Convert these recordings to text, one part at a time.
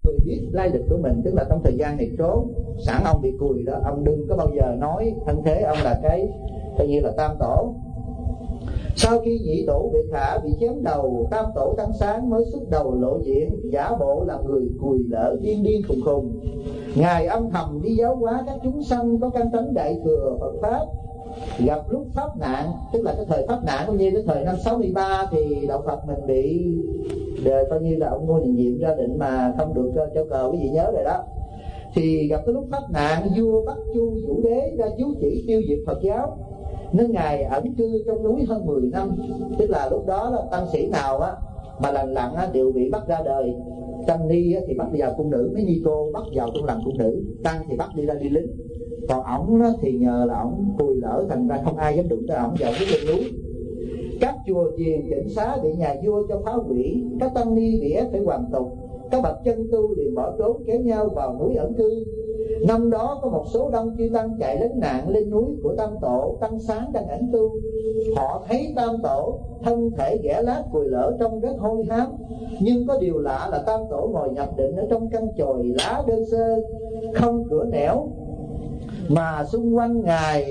người biết lai lịch của mình, tức là trong thời gian này trốn sẵn ông bị cùi đó, ông đừng có bao giờ nói thân thế ông là cái coi như là tam tổ. Sau khi nhị tổ Biệt Khả bị chém đầu, tam tổ Tăng Sáng mới xuất đầu lộ diện, giả bộ là người cùi lỡ điên điên khùng khùng. Ngài âm thầm đi giáo hóa các chúng sanh có căn tánh đại thừa Phật pháp. Gặp lúc pháp nạn, tức là cái thời pháp nạn cũng như cái thời năm 63 thì đạo Phật mình bị coi như là ông Ngô Đình Diệm ra định mà không được cho cờ, quý vị nhớ rồi đó. Thì gặp cái lúc pháp nạn, vua Bắc Chu Vũ Đế ra chiếu chỉ tiêu diệt Phật giáo, nên ngài ẩn cư trong núi hơn 10 năm. Tức là lúc đó là tăng sĩ nào á mà lành lặn á đều bị bắt ra đời. Tăng ni á thì bắt vào cung nữ, mấy ni cô bắt vào trong làm cung nữ, tăng thì bắt đi ra đi lính. Còn ổng thì nhờ là ổng cùi lỡ, thành ra không ai dám đụng tới ổng vào cái lên núi. Các chùa chiền tỉnh xá bị nhà vua cho phá hủy, các tăng ni bị ép phải hoàn tục, các bậc chân tu liền bỏ trốn kéo nhau vào núi ẩn cư. Năm đó có một số đông chư tăng chạy lánh nạn lên núi của tam tổ Tăng Sáng đang ẩn tu. Họ thấy tam tổ thân thể ghẻ lát cùi lỡ trông rất hôi hám, nhưng có điều lạ là tam tổ ngồi nhập định ở trong căn chòi lá đơn sơ không cửa nẻo, mà xung quanh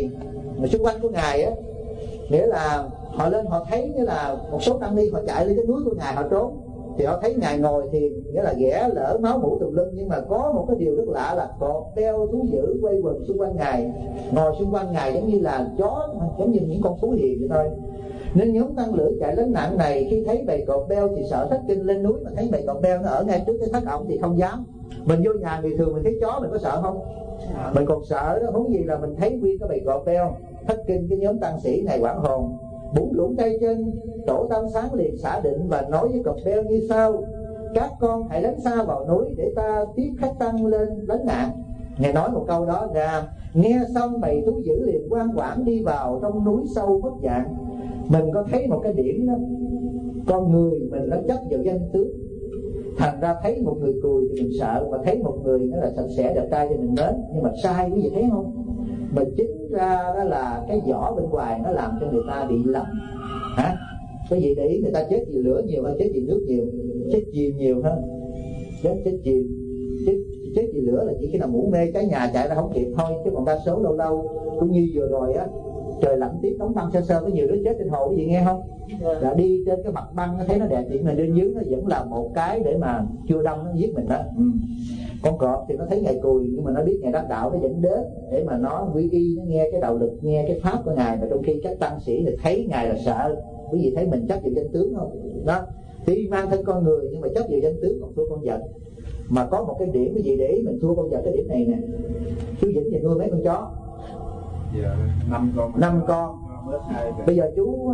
của ngài á, nghĩa là họ lên họ thấy, nghĩa là một số tăng ni họ chạy lên cái núi của ngài họ trốn, thì họ thấy ngài ngồi thiền, nghĩa là ghẻ lỡ máu mủ tùm lum, nhưng mà có một cái điều rất lạ là cột đeo thú dữ quay quần xung quanh ngài, ngồi xung quanh ngài giống như là chó, giống như những con thú hiền vậy thôi. Nên nhóm tăng lữ chạy lánh nạn này khi thấy bầy cột đeo thì sợ thất kinh, lên núi mà thấy bầy cột đeo nó ở ngay trước cái thất ổng thì không dám. Mình vô nhà người thường mình thấy chó mình có sợ không? Mình còn sợ đó, huống gì là mình thấy nguyên cái bầy cột đeo. Thất kinh, cái nhóm tăng sĩ này hoảng hồn, bủn rủn tay chân. Tổ Tam Sáng liền xả định và nói với cột đeo như sau: các con hãy lánh xa vào núi để ta tiếp khách tăng lên lánh nạn. Ngài nói một câu đó ra, nghe xong bầy thú dữ liền ngoan ngoãn đi vào trong núi sâu mất dạng. Mình có thấy một cái điểm đó, con người mình nó chấp vào danh tướng, thành ra thấy một người cùi thì mình sợ, mà thấy một người nó là sạch sẽ đẹp trai thì mình mến. Nhưng mà sai, quý vị thấy không? Mà chính ra đó là cái vỏ bên ngoài nó làm cho người ta bị lầm. Hả? Cái gì để ý người ta chết vì lửa nhiều hay chết vì nước nhiều? Chết chìm nhiều hơn. Chết chìm. Chết vì lửa là chỉ khi nào ngủ mê cháy nhà chạy ra không kịp thôi, chứ còn đa số lâu lâu cũng như vừa rồi á, trời lạnh tiếp đóng băng sơ sơ, có nhiều đứa chết trên hồ, quý vị nghe không? Là đi trên cái mặt băng thấy nó đẹp vậy mà bên dưới nó vẫn là một cái để mà chưa đông nó giết mình đó. Con cọp thì nó thấy ngài cùi nhưng mà nó biết ngài đắc đạo, nó dẫn đến để mà nó quy y, nó nghe cái đạo lực, nghe cái pháp của ngài. Mà trong khi các tăng sĩ thì thấy ngài là sợ. Quý vị thấy mình chấp vào danh tướng không? Đó, tuy mang thân con người nhưng mà chấp vào danh tướng còn thua con vật. Mà có một cái điểm quý vị để ý, mình thua con vật cái điểm này nè. Chú Vĩnh thì nuôi mấy con chó? Dạ, 5 con. Bây giờ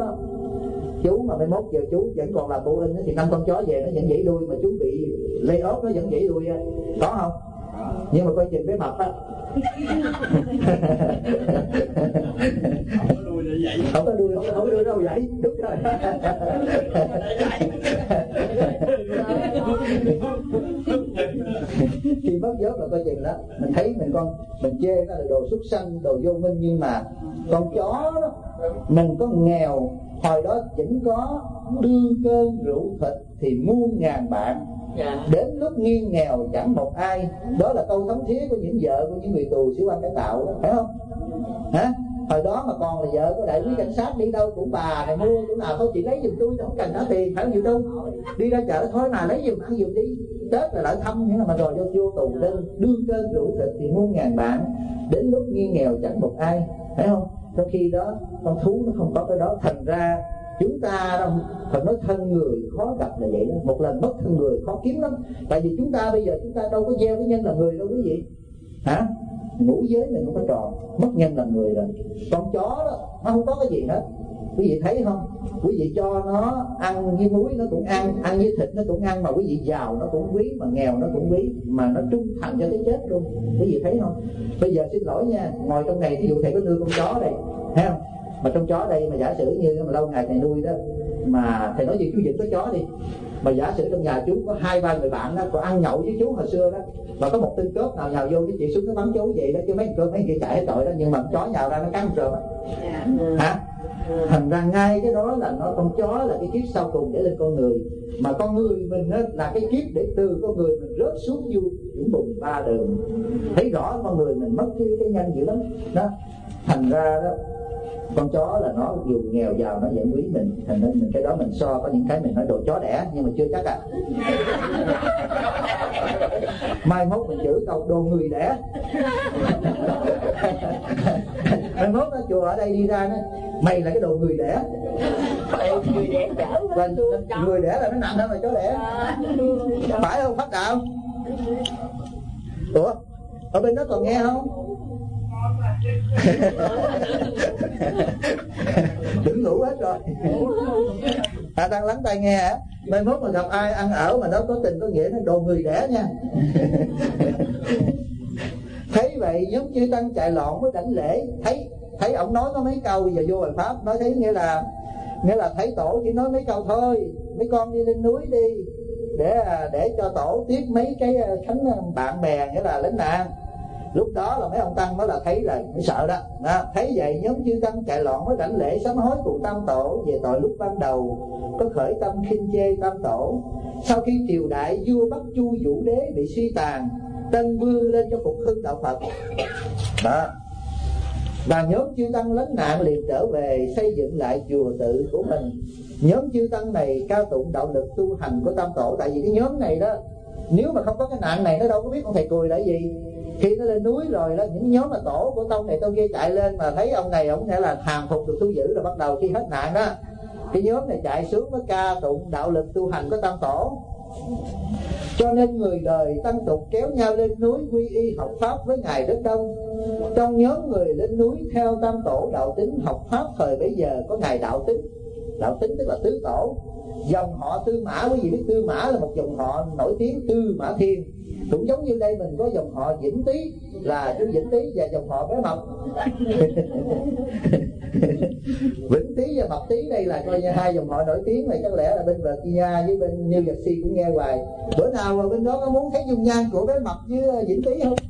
chú mà 21 giờ chú vẫn còn là bộ in thì 5 con chó về nó vẫn dãy đuôi, mà chú bị lay ốp nó vẫn dãy đuôi, có không? Nhưng mà coi chừng bé mập á không có đuôi đâu vậy, đúng rồi. Khi mất vớt là coi chừng đó, mình thấy mình chê nó là đồ súc sanh, đồ vô minh, nhưng mà con chó đó, mình có nghèo hồi đó vẫn có đương cơn rượu thịt thì muôn ngàn bạn. Đến lúc nghiêng nghèo chẳng một ai. Đó là câu thấm thía của những vợ của những người tù sĩ quan cải tạo đó, phải không? Hả? Hồi đó mà còn là vợ của đại úy cảnh sát, đi đâu cũng bà này mua chỗ nào thôi chị lấy giùm tôi, không cần trả tiền, phải không nhiều đâu. Đi ra chợ thôi mà lấy giùm ăn giùm đi, Tết là lại thăm những mà rồi vô tù lên đương cơn rượu thịt thì muôn ngàn bạn. Đến lúc nghiêng nghèo chẳng một ai, phải không? Trong khi đó con thú nó không có cái đó, thành ra chúng ta đâu phải nói thân người khó gặp là vậy đó. Một lần mất thân người khó kiếm lắm. Tại vì chúng ta bây giờ chúng ta đâu có gieo cái nhân là người đâu quý vị. Hả? Ngũ giới mình không có tròn, mất nhân là người rồi. Con chó đó nó không có cái gì hết, quý vị thấy không? Quý vị cho nó ăn với muối nó cũng ăn với thịt nó cũng ăn, mà quý vị giàu nó cũng quý, mà nghèo nó cũng quý, mà nó trung thành cho tới chết luôn. Quý vị thấy không? Bây giờ xin lỗi nha, ngồi trong này ví dụ thầy có nuôi con chó đây, thấy không? Mà trong chó đây mà giả sử như mà lâu ngày thầy nuôi đó, mà thầy nói gì chú Vĩnh có chó đi, mà giả sử trong nhà chú có 2-3 người bạn đó, còn ăn nhậu với chú hồi xưa đó, mà có một tên cướp nào nhào vô cái chị xuống nó bắn chú vậy đó, chứ mấy người chạy hết tội đó, nhưng mà chó nhào ra nó cắn rượt. Hả? Thành ra ngay cái đó là nó, con chó là cái kiếp sau cùng để lên con người, mà con người mình đó là cái kiếp để từ con người mình rớt xuống du dũng bùn 3 đường. Thấy rõ con người mình mất cái nhân dữ lắm đó. Thành ra đó, con chó là nó dù nghèo giàu nó vẫn quý mình. Thành nên mình cái đó mình so, có những cái mình nói đồ chó đẻ nhưng mà chưa chắc à. Mai mốt mình chửi câu đồ người đẻ. Mai mốt nó chùa ở đây đi ra nó, mày là cái đồ người đẻ. Người đẻ Và người đẻ là nó nặng hơn là chó đẻ. Phải không Pháp Đạo? Ủa ở bên đó còn nghe không? Đừng ngủ hết rồi. Đang lắng tai nghe hả? Mai mốt mà gặp ai ăn ở mà nó có tình có nghĩa nó đồ người đẻ nha. Thấy vậy nhóm chư tăng chạy loạn mới đảnh lễ. Thấy ổng nói có mấy câu, bây giờ vô bài pháp nói thấy nghĩa là thấy tổ chỉ nói mấy câu thôi, mấy con đi lên núi đi để cho tổ tiếp mấy cái khánh bạn bè, nghĩa là lính nạn. Lúc đó là mấy ông tăng đó là thấy là mới sợ đó. Thấy vậy nhóm chư tăng chạy loạn mới đảnh lễ sám hối cùng tam tổ về tội lúc ban đầu có khởi tâm khinh chê tam tổ. Sau khi triều đại vua Bắc Chu Vũ Đế bị suy tàn, tân vươn lên cho phục hưng đạo Phật đó. Và nhóm chư tăng lánh nạn liền trở về xây dựng lại chùa tự của mình. Nhóm chư tăng này cao tụng đạo lực tu hành của tam tổ. Tại vì cái nhóm này đó, nếu mà không có cái nạn này nó đâu có biết ông thầy Cùi là gì. Khi nó lên núi rồi đó, những nhóm mà tổ của tông này tông kia chạy lên mà thấy ông này ông sẽ là hàng phục được tu giữ, rồi bắt đầu khi hết nạn đó, cái nhóm này chạy xuống mới ca tụng đạo lực tu hành của tam tổ. Cho nên người đời tăng tục kéo nhau lên núi quy y học pháp với ngài rất đông. Trong nhóm người lên núi theo tam tổ đạo tính học pháp thời bấy giờ có ngài đạo tính. Đạo tính tức là tứ tổ. Dòng họ Tư Mã, quý vị biết Tư Mã là một dòng họ nổi tiếng, Tư Mã Thiên. Cũng giống như đây mình có dòng họ Vĩnh Tý là chú Vĩnh Tý và dòng họ Bé Mập. Vĩnh Tý và Mập Tý đây là coi như hai dòng họ nổi tiếng này, chắc lẽ là bên Virginia với bên New Jersey cũng nghe hoài. Bữa nào mà bên đó có muốn thấy dung nhan của Bé Mập với Vĩnh Tý không?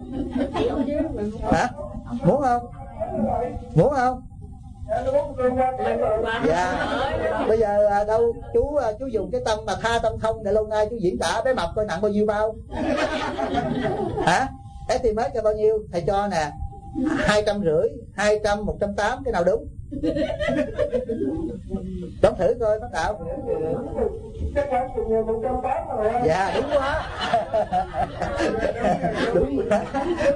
Hả? Muốn không? Muốn không? Dạ. Bây giờ đâu chú dùng cái tâm mà tha tâm thông để lâu nay chú diễn tả Bé Mập coi nặng bao nhiêu bao. Hả? Estimate cho bao nhiêu? Thầy cho nè 250, 200, 180, cái nào đúng? Đón thử coi Pháp Đạo. Dạ đúng quá. Đúng quá.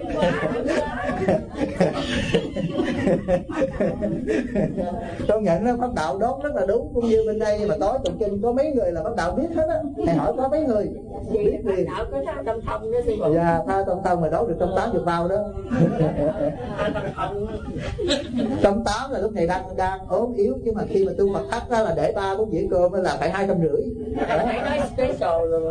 Công nhận đó, Pháp Đạo đón rất là đúng. Cũng như bên đây mà tối tụng kinh có mấy người là Pháp Đạo biết hết á. Thầy hỏi có mấy người biết liền. Pháp Đạo có tha tâm thông đó. Dạ tha tâm thông mà đón được 180 bao đó. 180 là lúc này đang ốm yếu, chứ mà khi mà tu Phật thắt đó là để 3-4 dĩa cơm là phải 250. Phải nói special rồi.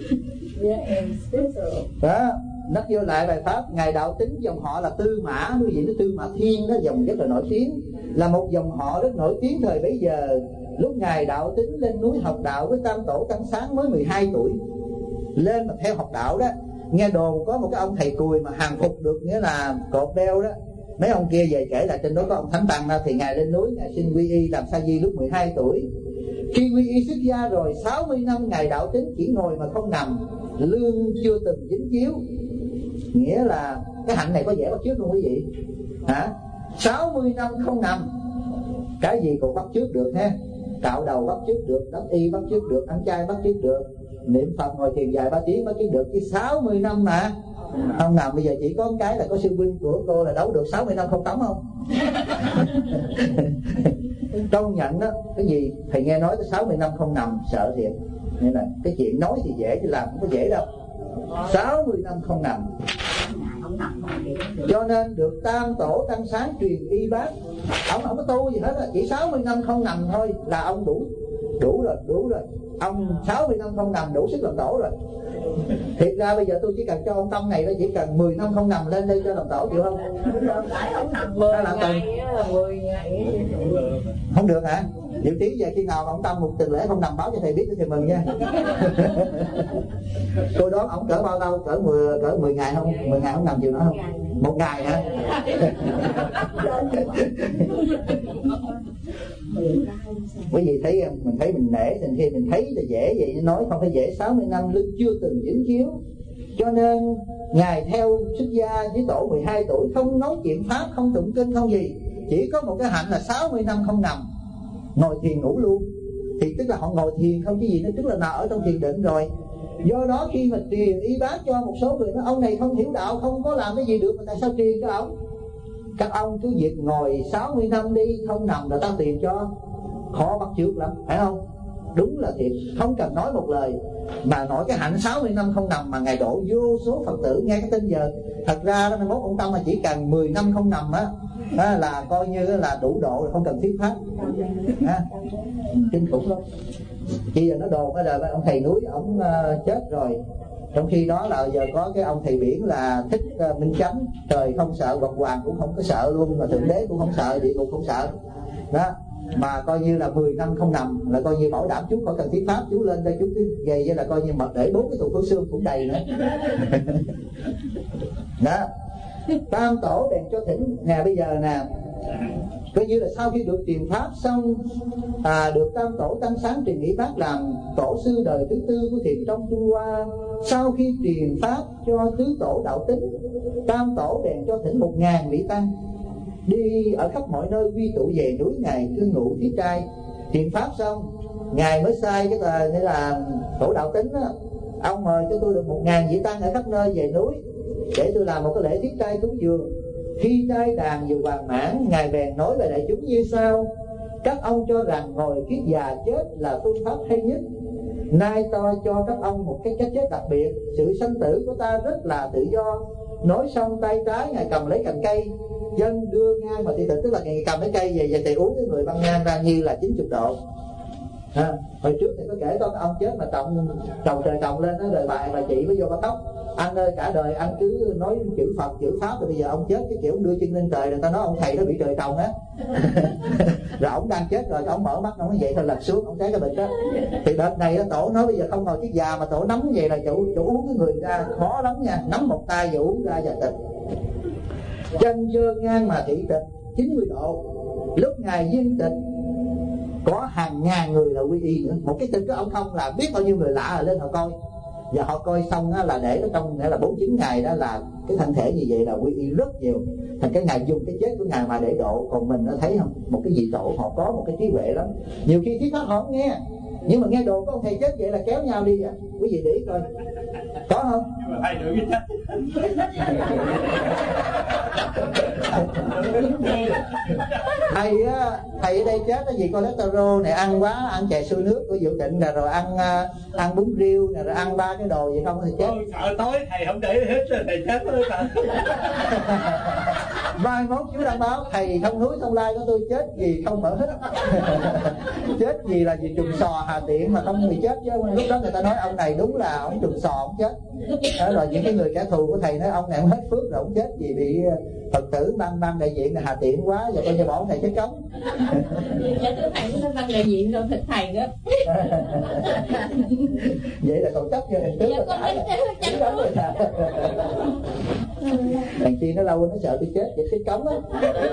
Đó, nhắc vô lại bài pháp ngài đạo tính dòng họ là Tư Mã, quý vị nói Tư Mã Thiên đó, dòng rất là nổi tiếng, là một dòng họ rất nổi tiếng thời bấy giờ. Lúc ngài đạo tính lên núi học đạo với tam tổ Tăng Sáng mới 12 tuổi, lên mà theo học đạo đó, nghe đồn có một cái ông thầy Cùi mà hàng phục được, nghĩa là cột đeo đó. Mấy ông kia về kể là trên đó có ông Thánh Tăng đó, thì ngài lên núi ngài xin quy y làm sa di lúc 12 tuổi. Khi quy y xuất gia rồi 60 năm ngài đạo tính chỉ ngồi mà không nằm, lương chưa từng dính chiếu. Nghĩa là cái hạnh này có dễ bắt chước không quý vị? Hả? 60 năm không nằm, cái gì còn bắt chước được ha? Cạo đầu bắt chước được, đắp y bắt chước được, ăn chay bắt chước được, niệm Phật ngồi thiền dài 3 tiếng bắt chước được, chứ 60 năm mà không nằm. Bây giờ chỉ có cái là có sư huynh của cô là đấu được 60 năm không tắm không? Công nhận đó, cái gì thầy nghe nói tới 60 năm không nằm sợ thiệt. Nên là cái chuyện nói thì dễ chứ làm không có dễ đâu. 60 năm không nằm. Cho nên được tam tổ Tăng Sáng truyền y bác. Ông không có tu gì hết á, chỉ 60 năm không nằm thôi là ông đủ rồi. Ông 60 năm không nằm đủ sức làm tổ rồi. Thiệt ra bây giờ tôi chỉ cần cho ông Tâm này, nó chỉ cần 10 năm không nằm lên đây cho làm tổ chịu không? Không nằm 10 ngày, 10 ngày. Không được hả? Dự tí về khi nào mà ông Tâm một tuần lễ không nằm báo cho thầy biết thì mừng nha. Tôi đoán ông cỡ bao lâu, cỡ 10 ngày không? 10 ngày không nằm chiều nữa không? 1 ngày hả? Quý vị thấy mình thấy mình nể, thành khi mình thấy là dễ vậy, nói không phải dễ. 60 năm Linh chưa từng dính chiếu, cho nên Ngài theo xuất gia với tổ 12 tuổi, không nói chuyện pháp, không tụng kinh, không gì, chỉ có một cái hạnh là 60 năm không nằm, ngồi thiền ngủ luôn. Thì tức là họ ngồi thiền không chứ gì nữa, tức là nào ở trong thiền định rồi. Do đó khi mà truyền y bác cho một số người nói ông này không hiểu đạo, không có làm cái gì được, mà tại sao truyền cho ông? Các ông cứ việc ngồi 60 năm đi, không nằm là tao tiền cho. Khó bắt chước lắm, phải không? Đúng là thiệt, không cần nói một lời. Mà nói cái hạnh 60 năm không nằm mà Ngài độ vô số Phật tử nghe cái tin giờ. Thật ra đó, mai mốt ông Tâm mà chỉ cần 10 năm không nằm á, là coi như là đủ độ rồi, không cần thuyết pháp. Kinh khủng lắm. Khi giờ nó đồn bây giờ ông thầy núi ông chết rồi, trong khi đó là giờ có cái ông thầy biển là Thích Minh Chánh, trời không sợ, Phật Hoàng cũng không có sợ luôn, mà Thượng Đế cũng không sợ, địa ngục không sợ đó. Mà coi như là 10 năm không nằm là coi như bảo đảm chú khỏi cần thuyết pháp, chú lên đây chú cứ về vậy là coi như mật để 4 cái tụ khối xương cũng đầy nữa. Đó. Tam tổ bèn cho thỉnh nè, bây giờ nè, coi như là sau khi được truyền pháp xong, được tam tổ tăng sáng truyền nghị pháp làm tổ sư đời thứ 4 của thiền trong Trung Hoa. Sau khi truyền pháp cho tứ tổ đạo tính, tam tổ bèn cho thỉnh 1000 vị tăng đi ở khắp mọi nơi quy tụ về núi Ngài cư ngụ Thiết Trai. Truyền pháp xong, Ngài mới sai cái tờ này là tổ đạo tính đó, ông mời cho tôi được 1000 vị tăng ở khắp nơi về núi để tôi làm một cái lễ thiết trai cúng dường. Khi trai đàn vừa hoàn mãn, Ngài bèn nói về đại chúng như sau: các ông cho rằng ngồi kiết già chết là phương pháp hay nhất, nay tôi cho các ông một cái cách chết đặc biệt. Sự sanh tử của ta rất là tự do. Nói xong tay trái Ngài cầm lấy cành cây, dân đưa ngang mà thị tịnh, tức là Ngài cầm cái cây về và thầy uống cái người băng ngang ra như là 90 độ. Hồi trước thì có kể có ông chết mà trồng trời trồng lên đó, rồi bà chị mới vô bà khóc: anh ơi, cả đời anh cứ nói chữ Phật chữ Pháp, rồi bây giờ ông chết cái kiểu đưa chân lên trời, người ta nói ông thầy đó bị trời trồng á. Rồi ông đang chết rồi, ông mở mắt ông nói vậy thôi lật xuống, ông thấy cái bệnh đó. Thì đợt này đó, tổ nói bây giờ không ngồi chiếc già mà tổ nắm vậy là chủ uống cái người ra khó lắm nha, nắm một tay và uống ra và tịch. Chân dơ ngang mà thị tịch 90 độ. Lúc Ngài viên tịch có hàng ngàn người là quy y nữa. Một cái tin của ông không là biết bao nhiêu người lạ rồi lên họ coi. Và họ coi xong là để nó trong nghĩa là 49 ngày đó là cái thân thể như vậy là quy y rất nhiều. Thành cái Ngài dùng cái chết của Ngài mà để độ. Còn mình đã thấy không, một cái vị tổ họ có một cái trí huệ lắm. Nhiều khi thuyết pháp họ không nghe, nhưng mà nghe đồn có ông thầy chết vậy là kéo nhau đi vậy. Quý vị để ý coi, có không? Thầy ở đây chết cái gì cholesterol này, ăn quá, ăn chè xôi nước của Dự Định nè, rồi ăn bún riêu nè, rồi ăn 3 cái đồ gì không thì chết. Sợ tối thầy không để hết rồi thầy chết thôi. Mai mốt chú đăng báo thầy Thông Núi Thông Lai của tôi chết gì không mở hết. Chết gì là vì trùng sò Hà Tiện mà không bị chết chứ. Lúc đó người ta nói ông này đúng là ông trùng sò ông chết. Rồi những cái người kẻ thù của thầy nói ông này ông hết phước rồi, ông chết gì bị Phật tử ban đại diện là Hà Tiện quá, giờ coi như bỏ thầy chết cống. Dạ thưa thầy cũng ban đại diện đâu thịt thầy đó. Vậy là còn chấp cho hình tướng. Dạ con chắc rồi. Thằng chi nó lâu nó sợ tôi chết vậy chết cống á.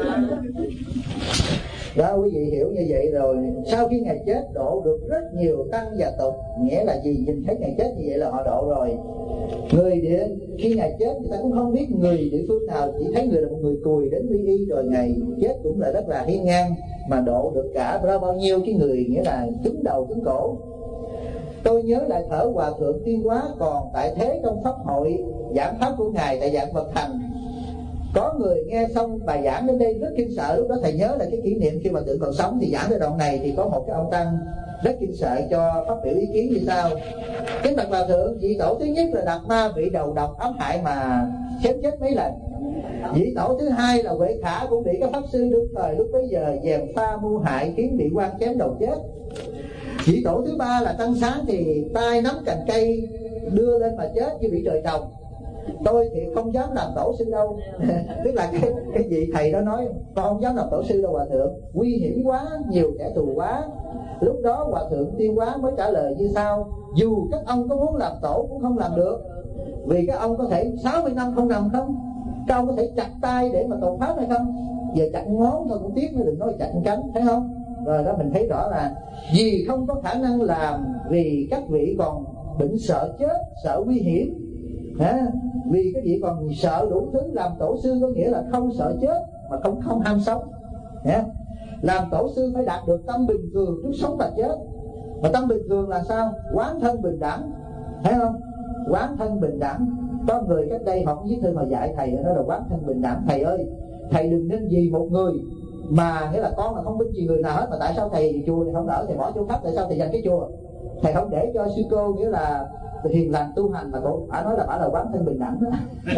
Đó, quý vị hiểu như vậy rồi. Sau khi Ngài chết độ được rất nhiều tăng và tục. Nghĩa là gì? Nhìn thấy Ngài chết như vậy là họ độ rồi. Người địa khi Ngài chết người ta cũng không biết người địa phương nào, chỉ thấy người là một người cùi đến quy y, rồi Ngài chết cũng là rất là hiên ngang mà độ được cả ra bao nhiêu cái người, nghĩa là cứng đầu cứng cổ. Tôi nhớ lại thở Hòa Thượng Tuyên Hóa còn tại thế trong pháp hội giảng pháp của Ngài tại Dạng Phật Thành. Có người nghe xong bài giảng đến đây rất kinh sợ. Lúc đó thầy nhớ là cái kỷ niệm khi mà Tượng còn sống thì giảng tới đoạn này thì có một cái ông tăng rất kinh sợ cho phát biểu ý kiến như sau: kính bạch Hòa Thượng, vị tổ thứ nhất là Đạt Ma bị đầu độc ám hại mà chém chết mấy lần. Vị tổ thứ hai là Huệ Khả cũng bị các pháp sư đương thời lúc bấy giờ gièm pha mưu hại khiến bị quan chém đầu chết. Vị tổ thứ ba là Tăng Sáng thì tay nắm cành cây đưa lên mà chết như bị trời trồng. tôi thì không dám làm tổ sư đâu. Tức là cái vị thầy đó nói con không dám làm tổ sư đâu hòa thượng, nguy hiểm quá, nhiều kẻ thù quá. Lúc đó hòa thượng Tiêu Hóa mới trả lời như sau: dù các ông có muốn làm tổ cũng không làm được, vì các ông có thể 60 năm không làm không? Các ông có thể chặt tay để mà cầu pháp hay không? Giờ chặt ngón thôi cũng tiếc, nó đừng nói chặt cánh, thấy không? Rồi đó mình thấy rõ là vì không có khả năng làm, vì các vị còn bệnh sợ chết, sợ nguy hiểm, vì các vị còn sợ đủ thứ. Làm tổ sư có nghĩa là không sợ chết mà không ham sống. Làm tổ sư phải đạt được tâm bình thường trước sống và chết. Mà tâm bình thường là sao? Quán thân bình đẳng, thấy không? Quán thân bình đẳng. Có người cách đây họ cũng viết thư mà dạy thầy, nó là quán thân bình đẳng. Thầy ơi, thầy đừng nên vì một người mà nghĩa là con là không biết gì người nào hết, mà tại sao thầy chùa thì không đỡ, thầy bỏ chỗ khác, tại sao thầy dành cái chùa? Thầy không để cho sư cô nghĩa là hiền lành tu hành, mà cô nói là bà là quán thân bình đẳng đó.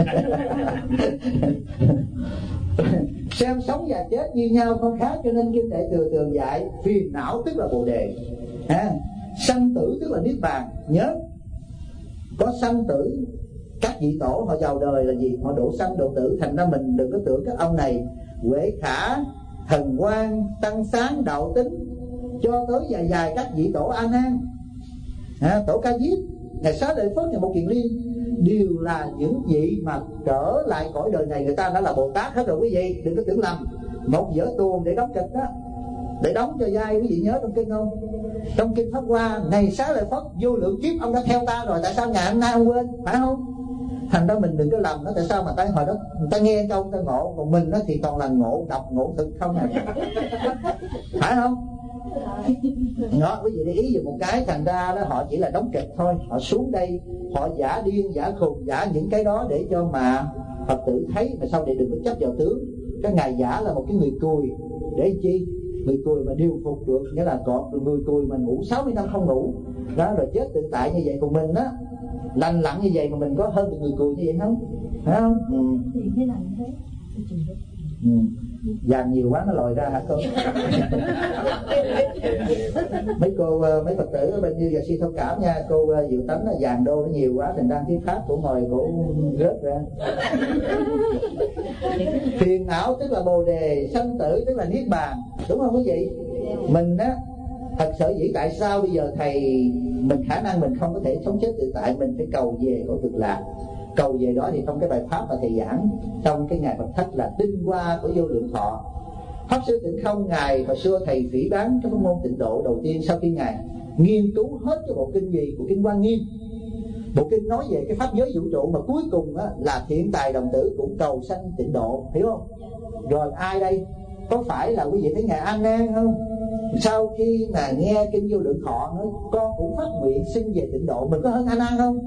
Xem sống và chết như nhau không khác, cho nên kinh Đại Thừa thường dạy phiền não tức là bồ đề, sanh tử tức là niết bàn. Nhớ có sanh tử, các vị tổ họ vào đời là gì? Họ độ sanh độ tử. Thành ra mình đừng có tưởng các ông này Huệ Khả, Thần Quang, Tăng Sáng, Đạo Tính, cho tới dài các vị tổ A Nan, tổ Ca Diếp, Ngài Xá Lợi Phất, Ngài Một Kiền Liên, đều là những vị mà trở lại cõi đời này người ta đã là Bồ Tát hết rồi quý vị. Đừng có tưởng lầm. Một vở tuồng để đóng kịch đó, để đóng cho dai. Quý vị nhớ trong kinh không? Trong kinh Pháp Hoa, Ngài Xá Lợi Phất vô lượng kiếp ông đã theo ta rồi, tại sao ngày hôm nay ông quên, phải không? Thành ra mình đừng có lầm nó. Tại sao mà hồi đó người ta nghe câu người ta ngộ, còn mình đó thì toàn là ngộ độc ngộ thực không à. Phải không? Đó, quý vị để ý dùm một cái. Thành ra đó họ chỉ là đóng kịch thôi. Họ xuống đây họ giả điên giả khùng, giả những cái đó để cho mà Phật tử thấy, mà sau này đừng có chấp vào tướng. Cái ngài giả là một cái người cùi để chi? Người cùi mà điều phục được, nghĩa là còn người cùi mà ngủ 60 năm không ngủ đó, rồi chết tự tại như vậy. Còn mình đó lành lặn như vậy mà mình có hơn được người cùi như vậy không? Phải không? Thì thế là thế. Vàng nhiều quá nó lòi ra hả cô? Mấy cô, mấy Phật tử ở bên Như và Si thông cảm nha. Cô Diệu Tánh là vàng đô nó nhiều quá, thành đang thuyết pháp của ngồi cổ rớt ra. Phiền não tức là bồ đề, sanh tử tức là niết bàn, đúng không quý vị? Mình á, thật sự dĩ tại sao bây giờ thầy mình khả năng mình không có thể sống chết tự tại, mình phải cầu về cõi Cực Lạc. Cầu về đó thì trong cái bài pháp mà thầy giảng trong cái ngày Phật Thách là tinh hoa của vô lượng thọ. Pháp Sư Tịnh Không ngài hồi xưa thầy phỉ bán cái pháp môn tịnh độ đầu tiên, sau khi ngài nghiên cứu hết cái bộ kinh gì, bộ kinh Hoa Nghiêm, bộ kinh nói về cái pháp giới vũ trụ, mà cuối cùng á, là Thiện Tài Đồng Tử cũng cầu sanh tịnh độ, hiểu không? Rồi ai đây? Có phải là quý vị thấy ngài A Nan không? Sau khi mà nghe kinh vô lượng thọ nói con cũng phát nguyện xin về tịnh độ, mình có hơn A Nan không?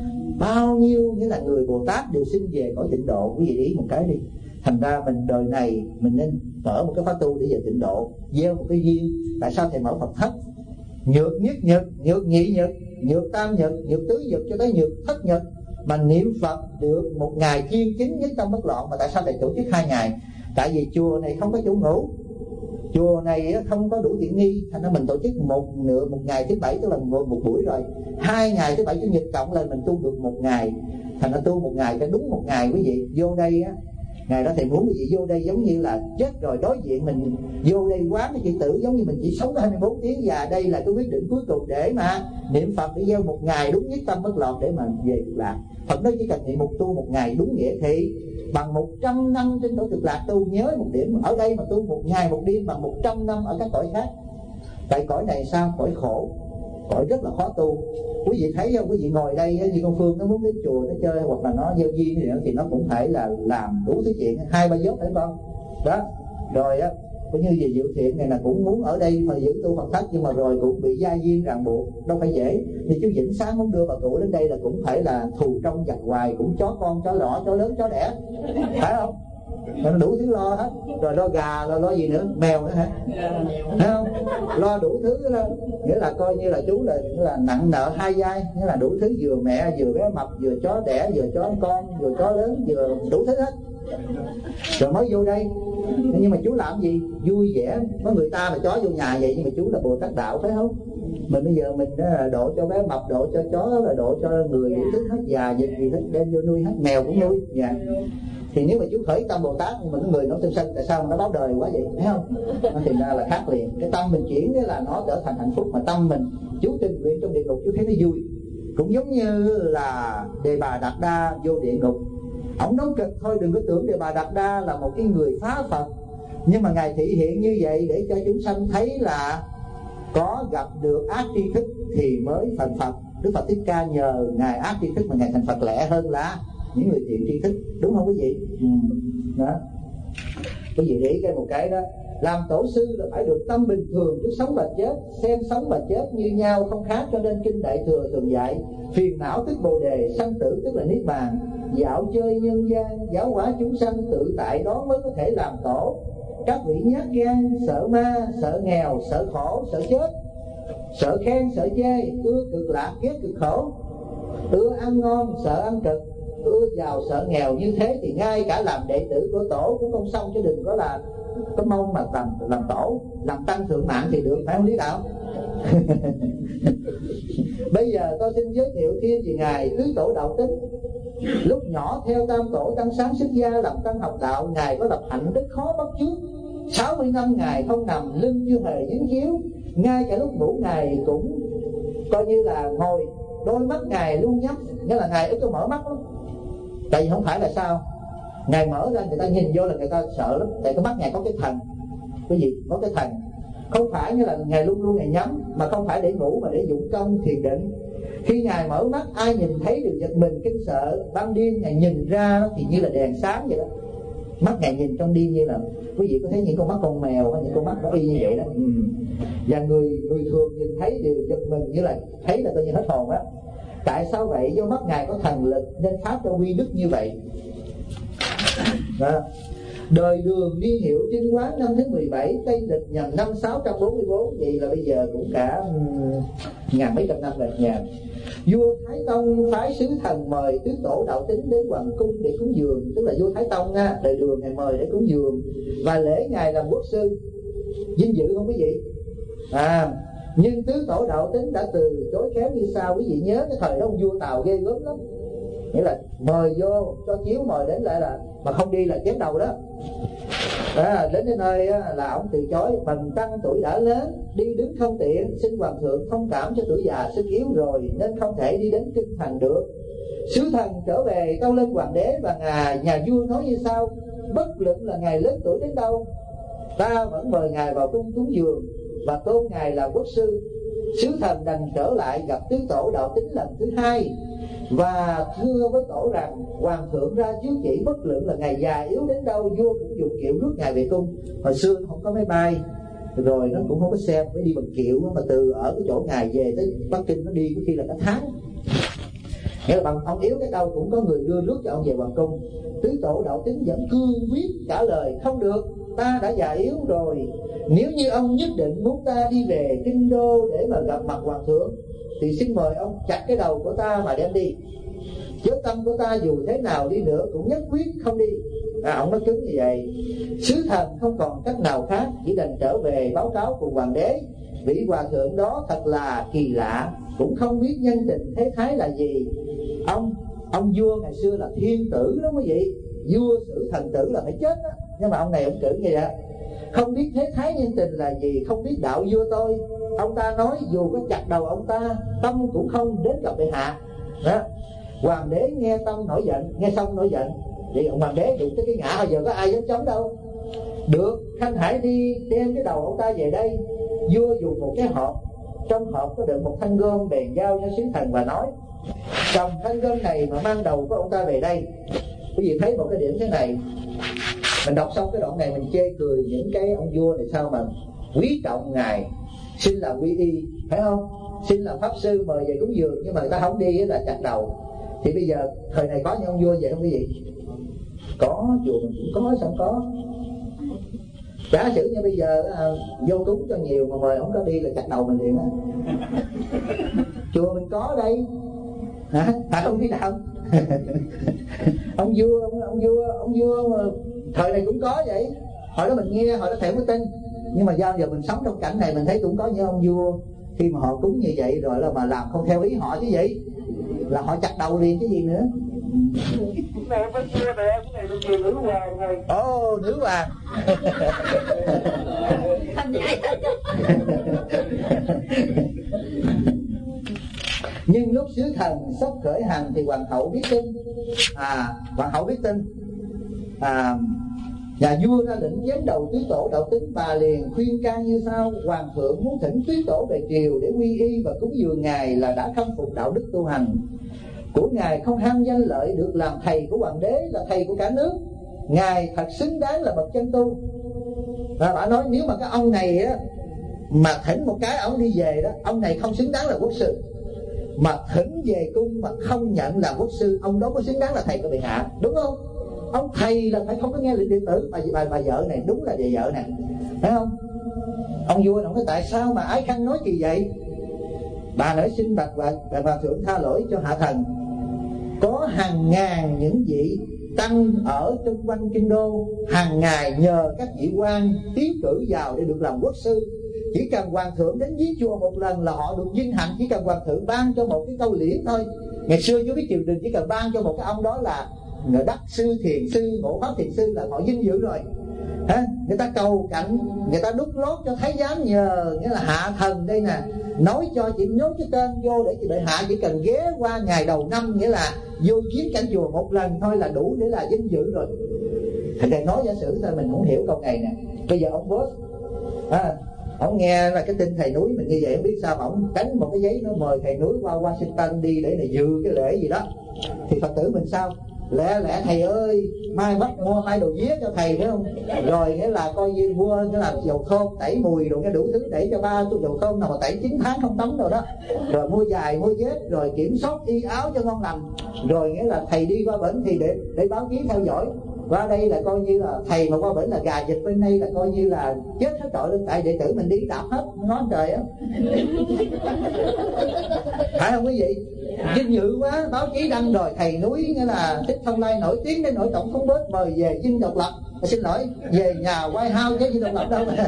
Bao nhiêu nghĩa là người Bồ Tát đều xin về cõi tịnh độ. Quý vị ý một cái đi. Thành ra mình đời này mình nên mở một cái khóa tu để về tịnh độ, gieo một cái duyên. Tại sao thầy mở Phật Thách? Nhược nhất nhật, nhược nhị nhật, nhược tam nhật, nhược tứ nhật cho tới nhược thất nhật, mà niệm Phật được một ngày chuyên chính nhất tâm bất loạn. Mà tại sao thầy tổ chức 2 ngày? Tại vì chùa này không có chỗ ngủ, chùa này không có đủ tiện nghi, thành ra mình tổ chức một ngày thứ Bảy, tức là một buổi rồi. 2 ngày thứ Bảy Chủ nhật cộng lên mình tu được 1 ngày. Thành ra tu 1 ngày cho đúng 1 ngày. Quý vị vô đây á, ngày đó thầy muốn quý vị vô đây giống như là chết rồi, đối diện mình vô đây quán cái chữ tử giống như mình chỉ sống 24 tiếng. Và đây là cái quyết định cuối cùng để mà niệm Phật, để gieo 1 ngày đúng nhất tâm bất loạn để mà về Cực Lạc. Phật nói chỉ cần niệm một tu 1 ngày đúng nghĩa thị bằng 100 năm trên cõi Cực Lạc tu. Nhớ một điểm, ở đây mà tu 1 ngày 1 đêm bằng 100 năm ở các cõi khác. Tại cõi này sao? Cõi khổ, cõi rất là khó tu. Quý vị thấy không? Quý vị ngồi đây như con Phương nó muốn đến chùa nó chơi hoặc là nó gieo duyên thì nó cũng phải là làm đủ thứ chuyện, 2-3 giấc phải con đó. Rồi á, cũng như về Diệu Thiện này là cũng muốn ở đây mà giữ tu Phật Thách, nhưng mà rồi cũng bị gia duyên ràng buộc, đâu phải dễ. Thì chú Vĩnh Sáng muốn đưa bà cụ đến đây là cũng phải là thù trong giặc hoài, cũng chó con chó lỏ, chó lớn chó đẻ, phải không? Mình đủ thứ lo hết. Rồi lo gà, lo gì nữa, mèo nữa hả? Thấy không? Lo đủ thứ đó. Nghĩa là coi như là chú là nặng nợ 2 vai. Nghĩa là đủ thứ, vừa mẹ, vừa bé mập, vừa chó đẻ, vừa chó con, vừa chó lớn, vừa đủ thứ hết. Rồi mới vô đây. Nhưng mà chú làm gì? Vui vẻ. Có người ta mà chó vô nhà vậy, nhưng mà chú là Bồ Tát Đạo, phải không? Mình bây giờ mình độ cho bé mập, độ cho chó, là độ cho người thích hết, già dịch gì thích đem vô nuôi hết, mèo cũng nuôi. Dạ. Thì nếu mà chú khởi tâm Bồ Tát nhưng mà cái người nó tâm sân, tại sao nó báo đời quá vậy, thấy không? Nó thì ra là khác liền. Cái tâm mình chuyển cái là nó trở thành hạnh phúc, mà tâm mình chú tình nguyện trong địa ngục chú thấy nó vui. Cũng giống như là Đề Bà Đạt Đa vô địa ngục, ổng nói cực thôi, đừng có tưởng Đề Bà Đạt Đa là một cái người phá Phật, nhưng mà ngài thị hiện như vậy để cho chúng sanh thấy là có gặp được ác tri thức thì mới thành Phật. Đức Phật Thích Ca nhờ ngài ác tri thức mà ngài thành Phật lẹ hơn là những người thiện tri thức, đúng không quý vị? Đó. Quý vị để ý một cái đó, làm tổ sư là phải được tâm bình thường trước sống và chết, xem sống và chết như nhau không khác, cho nên kinh Đại Thừa thường dạy phiền não tức Bồ Đề, sanh tử tức là Niết Bàn, dạo chơi nhân gian, giáo hóa chúng sanh tự tại đó mới có thể làm tổ. Các vị nhát gan, sợ ma, sợ nghèo, sợ khổ, sợ chết, sợ khen, sợ chê, ưa cực lạc, ghét cực khổ, ưa ăn ngon, sợ ăn cực, ưa giàu, sợ nghèo, như thế thì ngay cả làm đệ tử của tổ cũng không xong, chứ đừng có là có mong mà làm tổ, làm tăng thượng mạng thì được, phải không Lý Đạo? Bây giờ tôi xin giới thiệu thêm về ngài Tứ Tổ Đạo Tính. Lúc nhỏ theo Tam Tổ Tăng Sáng xuất gia làm tăng học đạo, ngài có lập hạnh rất khó bắt chước. 60 năm ngài không nằm, lưng chưa hề dính chiếu, ngay cả lúc ngủ ngài cũng coi như là ngồi, đôi mắt ngài luôn nhắm, nghĩa là ngài ít có mở mắt lắm. Tại vì không phải là sao, ngài mở ra người ta nhìn vô là người ta sợ lắm, tại cái mắt ngài có cái thần. Cái gì? Có cái thần. Không phải như là ngài luôn luôn ngài nhắm, mà không phải để ngủ mà để dụng công thiền định. Khi ngài mở mắt ai nhìn thấy đều giật mình kinh sợ. Ban đêm ngài nhìn ra thì như là đèn sáng vậy đó, mắt ngài nhìn trong đêm như là, quý vị có thấy những con mắt con mèo hay những con mắt nó y như vậy đó. Và người thường nhìn thấy đều giật mình, như là thấy là tự nhiên hết hồn á. Tại sao vậy? Do mắt ngài có thần lực nên phát ra uy đức như vậy đó. Đời Đường niên hiệu Trinh Quán năm thứ 17, Tây Lịch nhằm năm 644, vậy là bây giờ cũng cả ngàn mấy trăm năm rồi nhà. Vua Thái Tông phái sứ thần mời Tứ Tổ Đạo Tính đến hoàng cung để cúng dường, tức là vua Thái Tông á, Đời Đường ngài mời để cúng dường và lễ ngài làm quốc sư, vinh dự không quý vị? Nhưng Tứ Tổ Đạo Tính đã từ chối khéo như sau. Quý vị nhớ cái thời đó ông vua Tàu ghê gớm lắm, nghĩa là mời vô cho chiếu, mời đến lại là mà không đi là chém đầu đó. Đến đến nơi là ông từ chối. Bần tăng tuổi đã lớn, đi đứng không tiện, xin hoàng thượng thông cảm cho tuổi già sức yếu rồi nên không thể đi đến kinh thành được. Sứ thần trở về tâu lên hoàng đế, và nhà vua nói như sau: bất luận là ngài lớn tuổi đến đâu, ta vẫn mời ngài vào cung cúng dường và tôn ngài là quốc sư. Sứ thần đành trở lại gặp Tứ Tổ Đạo Tính lần thứ hai và thưa với tổ rằng hoàng thượng ra chiếu chỉ, bất luận là ngài già yếu đến đâu, vua cũng dùng kiệu rước ngài về cung. Hồi xưa nó không có máy bay, rồi nó cũng không có xe, phải đi bằng kiệu, mà từ ở cái chỗ ngài về tới Bắc Kinh nó đi có khi là cả tháng. Nghĩa là bằng ông yếu cái đâu cũng có người đưa rước cho ông về hoàng cung. Tứ Tổ Đạo Tính vẫn cương quyết trả lời: không được, ta đã già yếu rồi. Nếu như ông nhất định muốn ta đi về kinh đô để mà gặp mặt hoàng thượng thì xin mời ông chặt cái đầu của ta mà đem đi, chứ tâm của ta dù thế nào đi nữa cũng nhất quyết không đi. Ông nói cứng như vậy. Sứ thần không còn cách nào khác, chỉ đành trở về báo cáo cùng hoàng đế: vị hòa thượng đó thật là kỳ lạ, cũng không biết nhân tình thế thái là gì. Ông vua ngày xưa là thiên tử đó quý vị, vua xử thần tử là phải chết đó, nhưng mà ông này ông cử như vậy, không biết thế thái nhân tình là gì, không biết đạo vua tôi. Ông ta nói dù có chặt đầu ông ta, tâm cũng không đến gặp bệ hạ đó. Hoàng đế nghe tâm nổi giận, nghe xong nổi giận. Vậy hoàng đế đụng tới cái ngã, bây giờ có ai dám chống đâu. Được, Khanh hãy đi đem cái đầu ông ta về đây. Vua dùng một cái hộp, trong hộp có đựng một thanh gươm, bèn giao cho sứ thần và nói: cầm thanh gươm này mà mang đầu của ông ta về đây. Quý vị thấy một cái điểm thế này, mình đọc xong cái đoạn này mình chê cười những cái ông vua này sao mà quý trọng ngài, xin là quy y, phải không? Xin là pháp sư mời về cúng dường, nhưng mà người ta không đi là chặt đầu. Thì bây giờ thời này có những ông vua vậy không quý vị? Có, chùa mình cũng có, sao không có? Giả sử như bây giờ vô cúng cho nhiều mà mời ông có đi là chặt đầu mình liền á. Chùa mình có đây, hả? Phải không biết nào? ông vua thời này cũng có vậy. Hồi đó mình nghe, hồi đó thầy mới tin. Nhưng mà do giờ mình sống trong cảnh này mình thấy cũng có những ông vua Khi mà họ cúng như vậy rồi là mà làm không theo ý họ chứ gì, là họ chặt đầu liền chứ gì nữa. Ồ, nữ hoàng. Nhưng lúc sứ thần sắp khởi hành thì hoàng hậu biết tin. Hoàng hậu biết tin. Nhà vua ra lệnh chém đầu tứ tổ Đạo Tính. Bà liền khuyên can như sau: hoàng thượng muốn thỉnh tứ tổ về triều để quy y và cúng dường ngài là đã khâm phục đạo đức tu hành của ngài, không ham danh lợi, được làm thầy của hoàng đế, là thầy của cả nước. Ngài thật xứng đáng là bậc chân tu. Bà nói nếu mà cái ông này á, mà thỉnh một cái ông đi về đó, ông này không xứng đáng là quốc sư. Mà thỉnh về cung mà không nhận là quốc sư, ông đó có xứng đáng là thầy của bệ hạ, đúng không? Ông thầy là phải không có nghe lệnh điện tử. Bà vợ này đúng là vợ nè, phải không? Ông vua nói tại sao mà Ái Khanh nói kỳ vậy? Bà nói xin bạch hoàng thượng tha lỗi cho hạ thần. Có hàng ngàn những vị tăng ở xung quanh kinh đô, hàng ngày nhờ các vị quan tiến cử vào để được làm quốc sư. Chỉ cần hoàng thượng đến viếng chùa một lần là họ được vinh hạnh. Chỉ cần hoàng thượng ban cho một cái câu liễn thôi. Ngày xưa chưa biết triều đình chỉ cần ban cho một cái ông đó là đắc sư, thiền sư, ngộ pháp thiền sư là họ vinh dự rồi. Người ta cầu cạnh, người ta đút lót cho thái giám nhờ, nghĩa là hạ thần đây nè, nói cho chị nhốt cái tên vô để chị bệ hạ chỉ cần ghé qua ngày đầu năm, nghĩa là vô viếng cảnh chùa một lần thôi là đủ để là vinh dự rồi. Thầy nói giả sử sao mình không hiểu câu này nè. Bây giờ ông boss ông nghe là cái tin thầy núi mình như vậy, không biết sao mà ông đánh một cái giấy nó mời thầy núi qua Washington đi để này dự cái lễ gì đó. Thì Phật tử mình sao? Lẽ thầy ơi, mai bắt mua mai đồ vía cho thầy phải không? Rồi nghĩa là coi như vua nghĩa là dầu thơm tẩy mùi đồ cái đủ thứ để cho 3 túi dầu thơm nào mà tẩy 9 tháng không tắm rồi đó. Rồi mua giày mua dép, rồi kiểm soát y áo cho ngon lành. Rồi nghĩa là thầy đi qua bển thì để báo chí theo dõi. Qua đây là coi như là thầy mà qua bển là gà vịt, bên đây là coi như là chết hết trọi luôn. Tại đệ tử mình đi đạp hết ngón trời á. Phải không quý vị? Vinh dự quá, báo chí đăng đòi thầy núi nghĩa là Thích Thông Lai nổi tiếng đến nỗi tổng thống bớt mời về dinh độc lập. Xin lỗi, về nhà White House chứ dinh độc lập đâu mà.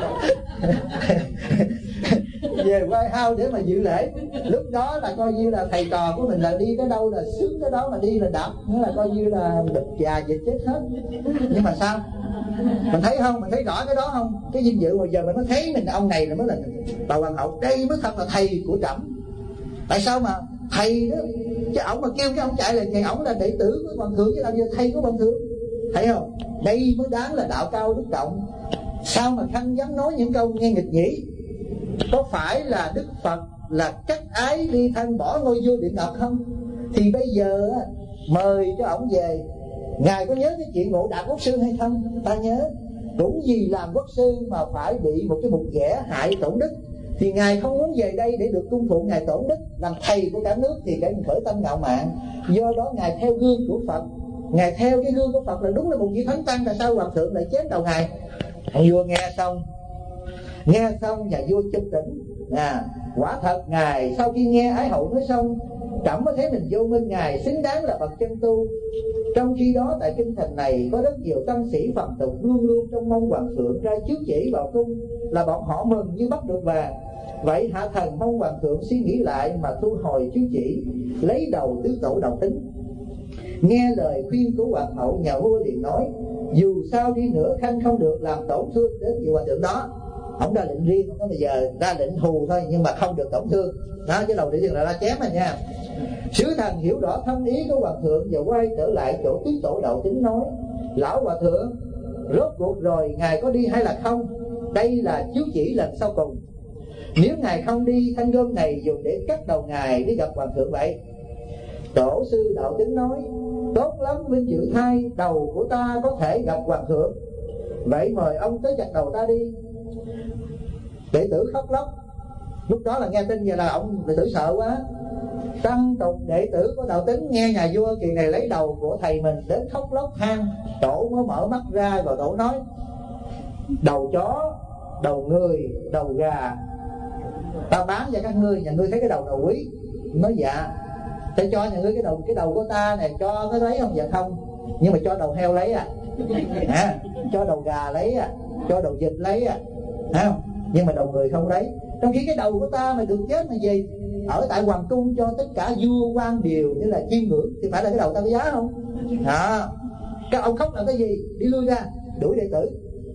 Về White House để mà dự lễ. Lúc đó là coi như là thầy trò của mình là đi tới đâu là sướng tới đó, mà đi là đạp, nghĩa là coi như là đực già dịch chết hết. Nhưng mà sao? Mình thấy không? Mình thấy rõ cái đó không? Cái vinh dự bây giờ mình mới thấy mình ông này là mới là bà hoàng hậu, đây mới thật là thầy của trẫm. Tại sao mà thầy đó, chứ ổng mà kêu cái ông chạy là thì ổng là đệ tử của hoàng thượng chứ làm gì thầy của hoàng thượng, thấy không? Đây mới đáng là đạo cao đức trọng. Sao mà Khanh dám nói những câu nghe nghịch nhỉ? Có phải là Đức Phật là cắt ái ly thân bỏ ngôi vua địa ngục không? Thì bây giờ mời cho ổng về, ngài có nhớ cái chuyện ngộ đạo quốc sư hay không? Ta nhớ. Cũng vì làm quốc sư mà phải bị một cái mục ghẻ hại tổn đức, thì ngài không muốn về đây để được cung phụng ngài tổn đức, làm thầy của cả nước thì cái khởi tâm ngạo mạn. Do đó ngài theo gương của Phật, ngài theo cái gương của Phật là đúng là một vị thánh tăng. Tại sao hoàng thượng lại chém đầu ngài? Ông vua nghe xong nhà vua chụp tỉnh. Quả thật ngài sau khi nghe Ái hậu nói xong, trẫm mới thấy mình vô minh, ngài xứng đáng là bậc chân tu. Trong khi đó tại kinh thành này có rất nhiều tăng sĩ phàm tục luôn luôn trong mong hoàng thượng ra chiếu chỉ vào cung, là bọn họ mừng như bắt được vàng. Vậy hạ thần mong hoàng thượng suy nghĩ lại mà thu hồi chiếu chỉ, lấy đầu tứ tổ Đạo Tính. Nghe lời khuyên của hoàng hậu, nhà vua liền nói: dù sao đi nữa Khanh không được làm tổn thương đến vị hoàng thượng đó. Ông ra lệnh riêng, không có bây giờ ra lệnh hù thôi, nhưng mà không được tổn thương đó, chứ đầu tiên là ra chém rồi nha. Sứ thần hiểu rõ thâm ý của hoàng thượng và quay trở lại chỗ tứ tổ Đạo Tính nói: lão hòa thượng, rốt cuộc rồi ngài có đi hay là không? Đây là chiếu chỉ lần sau cùng. Nếu ngài không đi, thanh gươm này dùng để cắt đầu ngài đi gặp hoàng thượng vậy. Tổ sư Đạo Tính nói: tốt lắm vinh dự thay, đầu của ta có thể gặp hoàng thượng. Vậy mời ông tới chặt đầu ta đi. Đệ tử khóc lóc. Lúc đó là nghe tin vậy là ông đệ tử sợ quá. Tăng tục đệ tử của Đạo Tính nghe nhà vua kỳ này lấy đầu của thầy mình đến khóc lóc than. Tổ mới mở mắt ra rồi tổ nói: đầu chó, đầu người, đầu gà ta bán cho các ngươi, nhà ngươi thấy cái đầu nào quý? Nói dạ. Thế cho nhà ngươi cái đầu của ta này cho nó lấy không? Dạ không. Nhưng mà cho đầu heo lấy cho đầu gà lấy cho đầu vịt lấy không? Nhưng mà đầu người không lấy. Trong khi cái đầu của ta mà được chết mà gì ở tại hoàng cung cho tất cả vua quan điều như là chiêm ngưỡng, thì phải là cái đầu ta có giá không? Các ông khóc là cái gì? Đi lui ra, đuổi đệ tử.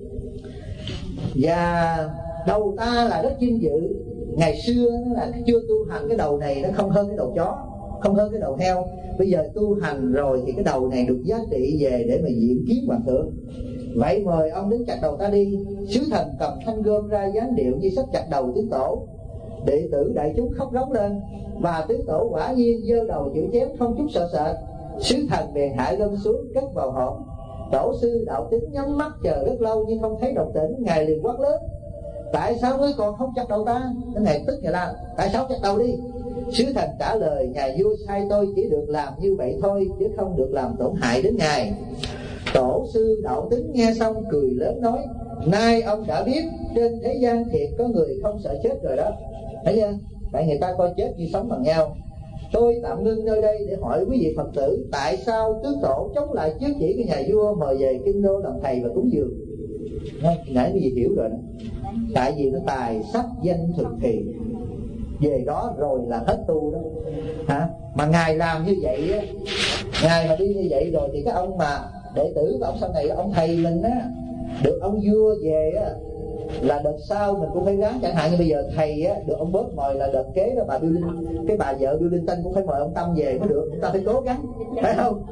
Và đầu ta là rất vinh dự. Ngày xưa là chưa tu hành, cái đầu này nó không hơn cái đầu chó, không hơn cái đầu heo. Bây giờ tu hành rồi thì cái đầu này được giá trị về để mà diện kiến hoàng thượng. Vậy mời ông đến chặt đầu ta đi. Sứ thần cầm thanh gươm ra dáng điệu như sắp chặt đầu Tứ Tổ. Đệ tử đại chúng khóc rống lên, và Tứ Tổ quả nhiên giơ đầu chịu chém không chút sợ sệt. Sứ thần bèn hạ gươm xuống cất vào hộp. Tổ sư Đạo Tính nhắm mắt chờ rất lâu nhưng không thấy động tĩnh. Ngài liền quát lớn: tại sao ngươi còn không chặt đầu ta? Ngài tức, ngài la: tại sao chặt đầu đi? Sứ thần trả lời: nhà vua sai tôi chỉ được làm như vậy thôi, chứ không được làm tổn hại đến ngài. Tổ sư Đạo Tính nghe xong cười lớn nói: nay ông đã biết trên thế gian thiệt có người không sợ chết rồi đó. Thấy chưa? Tại người ta coi chết như sống bằng nhau. Tôi tạm ngưng nơi đây để hỏi quý vị Phật tử, tại sao Tứ Tổ chống lại chiếu chỉ của nhà vua mời về kinh đô làm thầy và cúng dường? Nãy quý vị hiểu rồi đó. Tại vì nó tài sắc danh thực kỳ, về đó rồi là hết tu đó. Mà ngài làm như vậy á, ngài mà đi như vậy rồi thì cái ông mà đệ tử của ông sau này, ông thầy mình á, được ông vua về á, là đợt sau mình cũng phải ráng. Chẳng hạn như bây giờ thầy á, được ông bớt mời là đợt kế đó bà Bill Linh, cái bà vợ Bill Clinton cũng phải mời ông Tâm về mới được. Chúng ta phải cố gắng, phải không?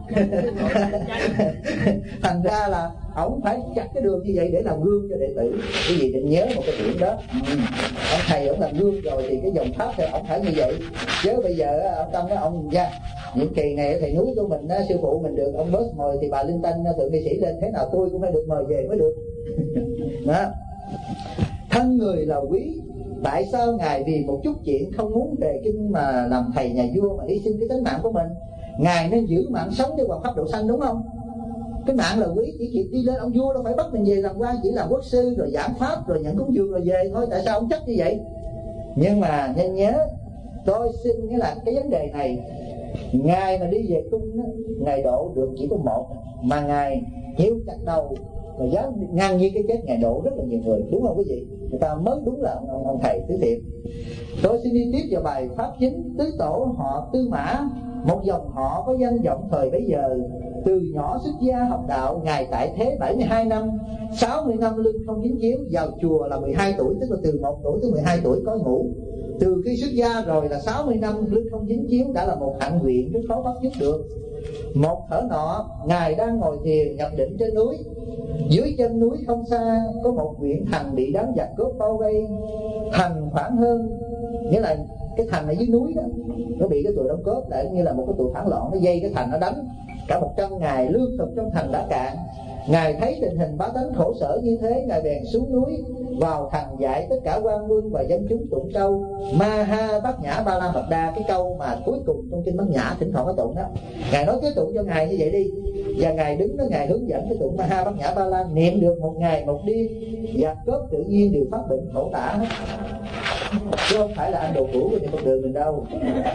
Thành ra là ông phải chặt cái đường như vậy để làm gương cho đệ tử. Quý vị định nhớ một cái điểm đó. Ông thầy ông làm gương rồi thì cái dòng pháp thì ông phải như vậy. Chứ bây giờ ông Tâm nói ông ra nhiệm kỳ này thầy núi của mình, sư phụ mình được ông bớt mời thì bà Linh Tân thượng nghị sĩ lên, thế nào tôi cũng phải được mời về mới được. Đó. Thân người là quý, tại sao ngài vì một chút chuyện không muốn đề kinh mà làm thầy nhà vua mà hy sinh cái tính mạng của mình? Ngài nên giữ mạng sống để hoàn pháp độ sanh, đúng không? Cái mạng là quý, chỉ việc đi lên ông vua đâu phải bắt mình về làm quan, chỉ làm quốc sư rồi giảng pháp rồi nhận cúng dường rồi về thôi. Tại sao ông chấp như vậy? Nhưng mà nên nhớ, tôi xin nghĩa là cái vấn đề này, ngài mà đi về cung đó, ngài độ được chỉ có một, mà ngài chịu chặt đầu và dám ngang nhiên cái chết, ngài độ rất là nhiều người, đúng không quý vị? Người ta mới đúng là ông thầy tứ thiện. Tôi xin đi tiếp vào bài pháp chính. Tứ Tổ họ Tư Mã, một dòng họ có danh vọng thời bấy giờ. Từ nhỏ xuất gia học đạo, ngài tại thế 72 năm, 60 năm lưng không dính chiếu. Vào chùa là 12 tuổi, tức là từ 1 tuổi tới 12 tuổi có ngủ. Từ khi xuất gia rồi là 60 năm lưng không dính chiếu, đã là một hạnh nguyện rất khó bắt chước được. Một thở nọ, ngài đang ngồi thiền nhập định trên núi. Dưới chân núi không xa có một huyện thành bị đám giặc cướp bao vây. Thành khoảng hơn, nghĩa là cái thành ở dưới núi đó, nó bị cái tụi đóng cướp lại như là một cái tụi phản loạn, nó dây cái thành, nó đánh cả 100 ngày. Lương thực trong thành đã cạn. Ngài thấy tình hình bá tánh khổ sở như thế, ngài bèn xuống núi vào thành dạy tất cả quan vương và dân chúng tụng câu Ma Ha Bát Nhã Ba La Mật Đa, cái câu mà cuối cùng trong kinh Bát Nhã thỉnh thoảng có tụng đó. Ngài nói cứ tụng cho ngài như vậy đi, và ngài đứng đó, ngài hướng dẫn cái tụng Ma Ha Bát Nhã Ba La, niệm được một ngày một đêm, giặc cướp tự nhiên đều phát bệnh khổ tả hết, chứ không phải là ăn đồ cũ của những con đường mình đâu.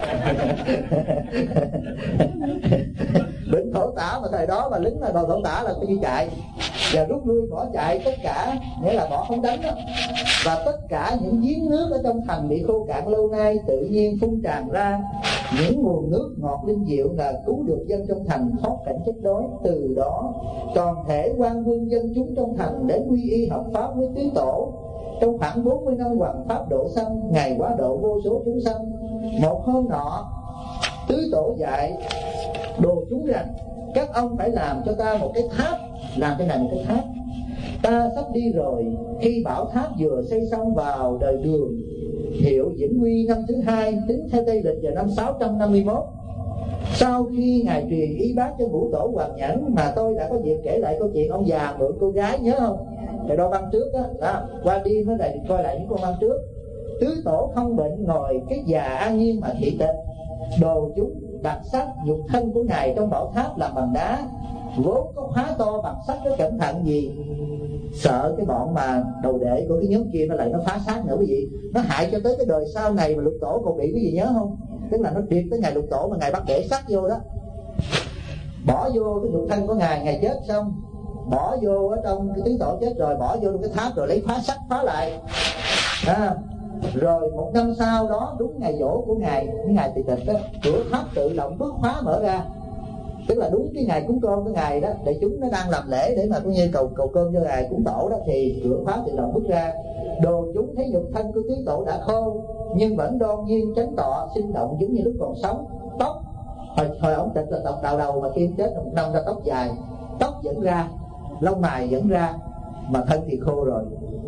Bệnh thổ tả mà thời đó mà lính là đòi thổ tả là coi như chạy và rút lui bỏ chạy tất cả, nghĩa là bỏ không đánh đó. Và tất cả những giếng nước ở trong thành bị khô cạn lâu nay tự nhiên phun tràn ra những nguồn nước ngọt linh diệu, là cứu được dân trong thành thoát cảnh chết đói. Từ đó toàn thể quan vương dân chúng trong thành đến quy y hợp pháp với Tứ Tổ. Trong khoảng 40 năm hoàn pháp độ sanh, ngài quá độ vô số chúng sanh. Một hôm nọ, Tứ Tổ dạy đồ chúng rằng các ông phải làm cho ta một cái tháp. Làm cái này một cái tháp. Ta sắp đi rồi, khi bảo tháp vừa xây xong vào đời Đường hiệu Vĩnh Huy năm thứ 2, tính theo Tây lịch vào năm 651. Sau khi ngài truyền y bác cho Vũ Tổ Hoàng Nhẫn, mà tôi đã có dịp kể lại câu chuyện ông già mượn cô gái, nhớ không? Cái đôi băng trước đó, qua đi mới lại coi lại những con băng trước. Tứ Tổ không bệnh, ngồi cái già an nhiên mà thị tịch. Đồ chúng đặc sắc nhục thân của ngài trong bảo tháp làm bằng đá, vốn có khóa to bằng sắt, nó cẩn thận gì sợ cái bọn mà đầu đệ của cái nhóm kia nó lại nó phá xác nữa quý vị, nó hại cho tới cái đời sau này mà Lục Tổ còn bị cái gì nhớ không? Tức là nó điệp tới ngày Lục Tổ mà ngài bắt để sắt vô đó, bỏ vô cái nhục thân của ngài chết xong bỏ vô ở trong cái Tứ Tổ chết rồi, bỏ vô trong cái tháp rồi lấy phá sắt phá lại. Rồi 1 năm sau đó, đúng ngày giỗ của ngài, cái ngày tịch đó, cửa tháp tự động bước khóa mở ra. Tức là đúng cái ngày cúng cơm của ngài đó, đại chúng nó đang làm lễ để mà cũng như cầu cơm cho ngài cúng tổ đó, thì cửa khóa tự động bước ra. Đồ chúng thấy nhục thân của Tứ Tổ đã khô nhưng vẫn đoan nhiên chánh tọa, sinh động giống như lúc còn sống. Tóc hồi ông tịch là tóc đầu mà khi chết 1 năm ra tóc dài, tóc vẫn ra, lông mày vẫn ra, mà thân thì khô rồi.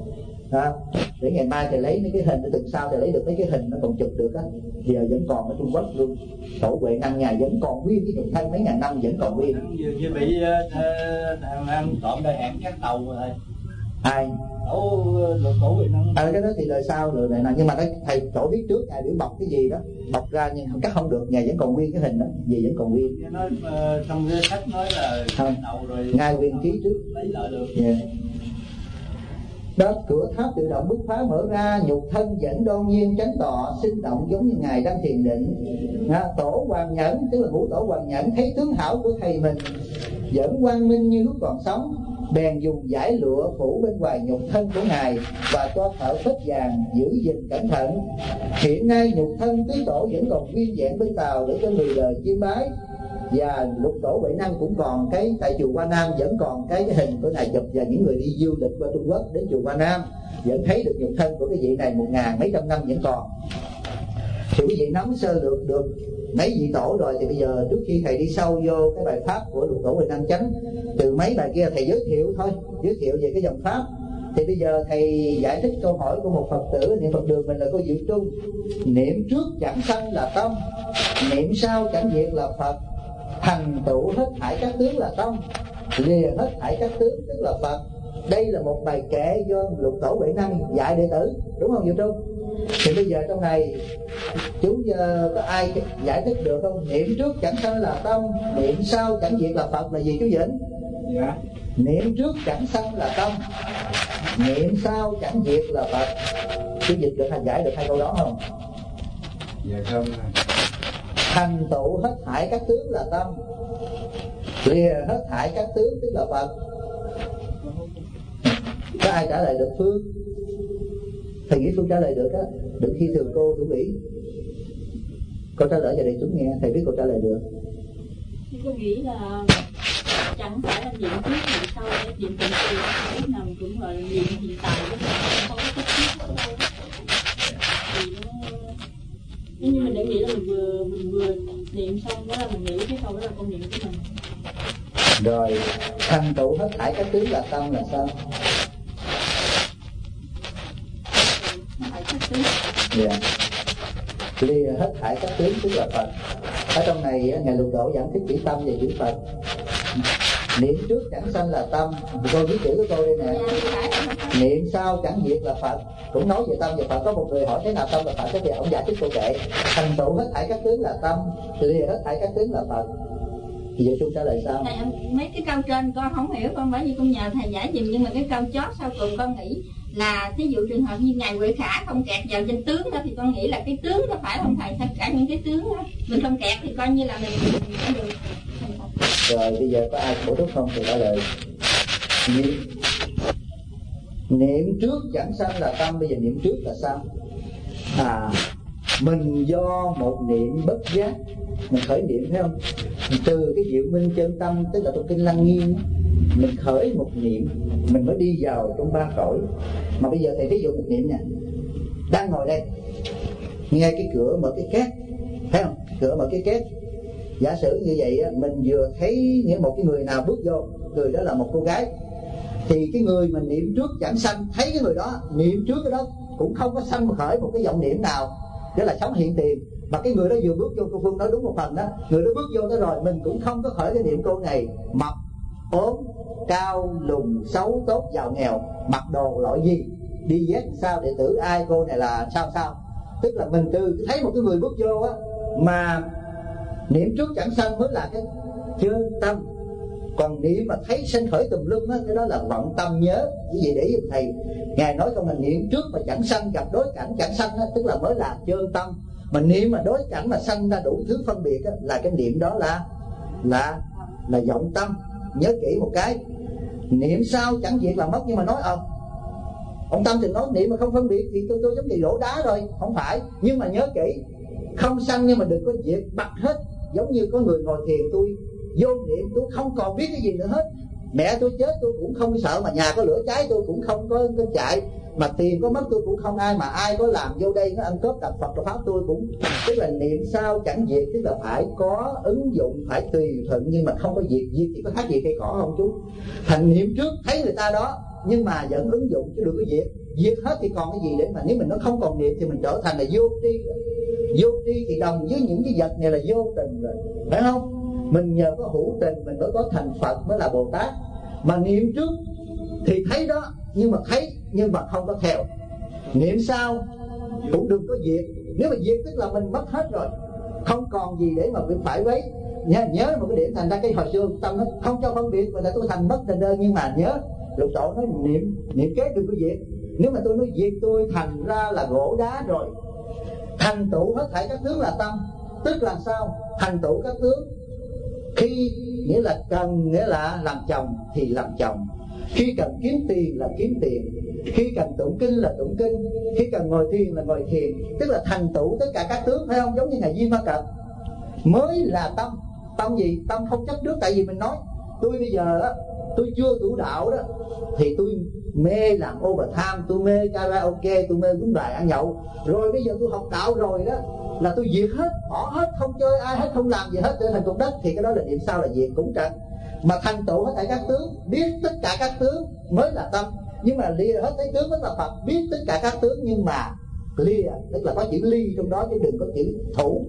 Để ngày mai thầy lấy mấy cái hình, để tuần sau thầy lấy được mấy cái hình nó còn chụp được á, giờ vẫn còn ở Trung Quốc luôn. Tổ Huệ Năng ngài vẫn còn nguyên cái nhục thân mấy ngàn năm vẫn còn nguyên. Như bị thằng trộm đây hẹn các tàu rồi thầy. Ai? Tổ Huệ Năng. Cái đó thì lời sau lời này nè, nhưng mà thầy tổ biết trước ngài biểu bọc cái gì đó, bọc ra nhưng cắt không được, ngài vẫn còn nguyên cái hình đó, gì vẫn còn nguyên. Nghe nói trong cái sách nói là không, tàu rồi ngài nguyên ký trước lấy lại được. Yeah. Đó, cửa tháp tự động bước khóa mở ra, nhục thân vẫn đoan nhiên chánh tọa, sinh động giống như ngài đang thiền định. Tổ Hoàng Nhẫn, tức là ngũ tổ Hoàng Nhẫn, thấy tướng hảo của thầy mình vẫn quang minh như lúc còn sống, bèn dùng dải lụa phủ bên ngoài nhục thân của ngài và cho thợ phết vàng giữ gìn cẩn thận. Hiện nay nhục thân Tứ Tổ vẫn còn nguyên vẹn bên Tàu để cho người đời chiêm bái, và Lục Tổ Huệ Năng cũng còn cái tại chùa Hoa Nam vẫn còn cái hình của ngài chụp, và những người đi du lịch qua Trung Quốc đến chùa Hoa Nam vẫn thấy được nhục thân của cái vị này 1000 mấy trăm năm vẫn còn. Thì quý vị nắm sơ lược được mấy vị tổ rồi, thì bây giờ trước khi thầy đi sâu vô cái bài pháp của Lục Tổ Huệ Năng chánh, từ mấy bài kia thầy giới thiệu thôi, giới thiệu về cái dòng pháp. Thì bây giờ thầy giải thích câu hỏi của một Phật tử niệm Phật đường mình là cô Diệu Trung. Niệm trước chẳng sanh là tâm, niệm sau chẳng diệt là Phật, thành tựu hết thảy các tướng là tâm, lìa hết thảy các tướng tức là Phật. Đây là một bài kệ do Lục Tổ Huệ Năng dạy đệ tử, đúng không Diệu Trung? Thì bây giờ trong này chúng có ai giải thích được không? Niệm trước chẳng sanh là tâm, niệm sau chẳng diệt là Phật là gì chú Vĩnh? Dạ. Niệm trước chẳng sanh là tâm, niệm sau chẳng diệt là Phật. Chú dịch được hay giải được hai câu đó không? Dạ không. Thành tựu hết thảy các tướng là tâm, lìa hết thảy các tướng tức là Phật. Có ai trả lời được Phương? Thầy nghĩ Phương trả lời được á, đừng khi thường cô thủ nghĩ. Cô trả lời cho đại chúng nghe, thầy biết cô trả lời được. Tôi nghĩ là chẳng phải là diện trước diện sau, để diện tình kỳ lúc nào cũng là diện hiện tại, chứ không có cái trước ở đâu. Thì nếu như mình đã nghĩ là mình vừa niệm xong đó là mình nghĩ cái sau đó là con niệm của mình. Rồi thành tựu hết thảy các tướng là tâm là sao? Yeah. Lìa hết thảy các tướng tức là Phật. Ở trong này ngài Lục Tổ giảng thích chữ tâm và chữ Phật. Niệm trước chẳng sanh là tâm, cô viết chữ của cô đây nè. Niệm sau chẳng diệt là Phật, cũng nói về tâm và Phật. Có một người hỏi thế nào tâm là Phật, thì ông giải thích cô kệ thành tựu hết thảy các tướng là tâm, lìa hết thảy các tướng là Phật. Thì vậy chúng trả lời sao? Thầy, mấy cái câu trên con không hiểu, con bởi vì con nhờ thầy giải dùm, nhưng mà cái câu chót sau cùng con nghĩ là thí dụ trường hợp như ngài Huệ Khả không kẹt vào danh tướng đó, thì con nghĩ là cái tướng đó phải không thầy? Tất cả những cái tướng đó mình không kẹt thì coi như là mình đã được. Rồi bây giờ có ai bổ túc không thì trả lời. Niệm trước chẳng sanh là tâm, bây giờ niệm trước là sao? Mình do một niệm bất giác mình khởi niệm, thấy không? Từ cái diệu minh chân tâm, tức là trong kinh Lăng Nghiêm, mình khởi một niệm mình mới đi vào trong ba cõi. Mà bây giờ thầy ví dụ một niệm nè, đang ngồi đây nghe cái cửa mở cái két, thấy không? Cửa mở cái két. Giả sử như vậy mình vừa thấy nghĩa một cái người nào bước vô, người đó là một cô gái, thì cái người mình niệm trước chẳng sanh, thấy cái người đó niệm trước cái đó cũng không có sanh khởi một cái vọng niệm nào, đó là sống hiện tiền. Mà cái người đó vừa bước vô, cô Phương nói đúng một phần đó, người đó bước vô đó rồi mình cũng không có khởi cái niệm cô này mập ốm cao lùn xấu tốt giàu nghèo, mặc đồ loại gì, đi dép sao, đệ tử ai, cô này là sao. Tức là mình từ thấy một cái người bước vô á mà niệm trước chẳng sanh mới là cái chân tâm. Còn niệm mà thấy sinh khởi tùm lum á, cái đó là vọng tâm nhớ. Cái gì để ý thầy, ngài nói không là niệm trước mà chẳng sanh, gặp đối cảnh chẳng sanh á, tức là mới là chân tâm. Mà niệm mà đối cảnh mà sanh ra đủ thứ phân biệt á, là cái niệm đó là vọng tâm. Nhớ kỹ một cái, niệm sau chẳng diệt là mất, nhưng mà nói Ông Tâm thì nói niệm mà không phân biệt thì tôi giống như đổ đá rồi. Không phải, nhưng mà nhớ kỹ, không sanh nhưng mà đừng có diệt bật hết. Giống như có người ngồi thiền, tôi vô niệm tôi không còn biết cái gì nữa hết. Mẹ tôi chết tôi cũng không sợ, mà nhà có lửa cháy tôi cũng không có chạy, mà tiền có mất tôi cũng không ai, mà ai có làm vô đây nó ăn cướp đập Phật đập pháp tôi cũng. Tức là niệm sao chẳng diệt, tức là phải có ứng dụng, phải tùy thuận, nhưng mà không có diệt. Diệt thì có khác gì cây cỏ không chú? Thành niệm trước thấy người ta đó nhưng mà vẫn ứng dụng chứ đừng có diệt. Diệt hết thì còn cái gì để mà, nếu mình nó không còn niệm thì mình trở thành là vô tri. Vô tri thì đồng với những cái vật này là vô tình rồi, phải không? Mình nhờ có hữu tình mình mới có thành Phật, mới là Bồ Tát. Mà niệm trước thì thấy đó, nhưng mà thấy nhưng mà không có theo. Niệm sau cũng đừng có diệt. Nếu mà diệt tức là mình mất hết rồi, không còn gì để mà mình phải lấy. Nhớ một cái điểm, thành ra cái hồi xưa Tâm nó không cho phân biệt, và là tôi thành mất tình đơn. Nhưng mà nhớ Lục Tổ nói niệm kế đừng có diệt. Nếu mà tôi nói diệt tôi thành ra là gỗ đá rồi. Thành tựu hết thảy các tướng là tâm. Tức là sao? Thành tựu các tướng khi nghĩa là cần, nghĩa là làm chồng thì làm chồng, khi cần kiếm tiền là kiếm tiền, khi cần tụng kinh là tụng kinh, khi cần ngồi thiền là ngồi thiền. Tức là thành tựu tất cả các tướng, phải không? Giống như ngài Di Ma Cật mới là tâm. Tâm gì? Tâm không chấp trước. Tại vì mình nói tôi bây giờ đó, tôi chưa tu đạo đó thì tôi mê làm overtime, tôi mê karaoke, tôi mê quýnh bài ăn nhậu. Rồi bây giờ tôi học đạo rồi đó là tôi diệt hết, bỏ hết, không chơi ai hết, không làm gì hết, trở thành cục đất. Thì cái đó là niệm sao là diệt cũng trật. Mà thành tựu hết thảy các tướng, biết tất cả các tướng mới là tâm. Nhưng mà lìa hết thảy tướng mới là Phật. Biết tất cả các tướng nhưng mà lìa, tức là có chữ ly trong đó chứ đừng có chữ thủ.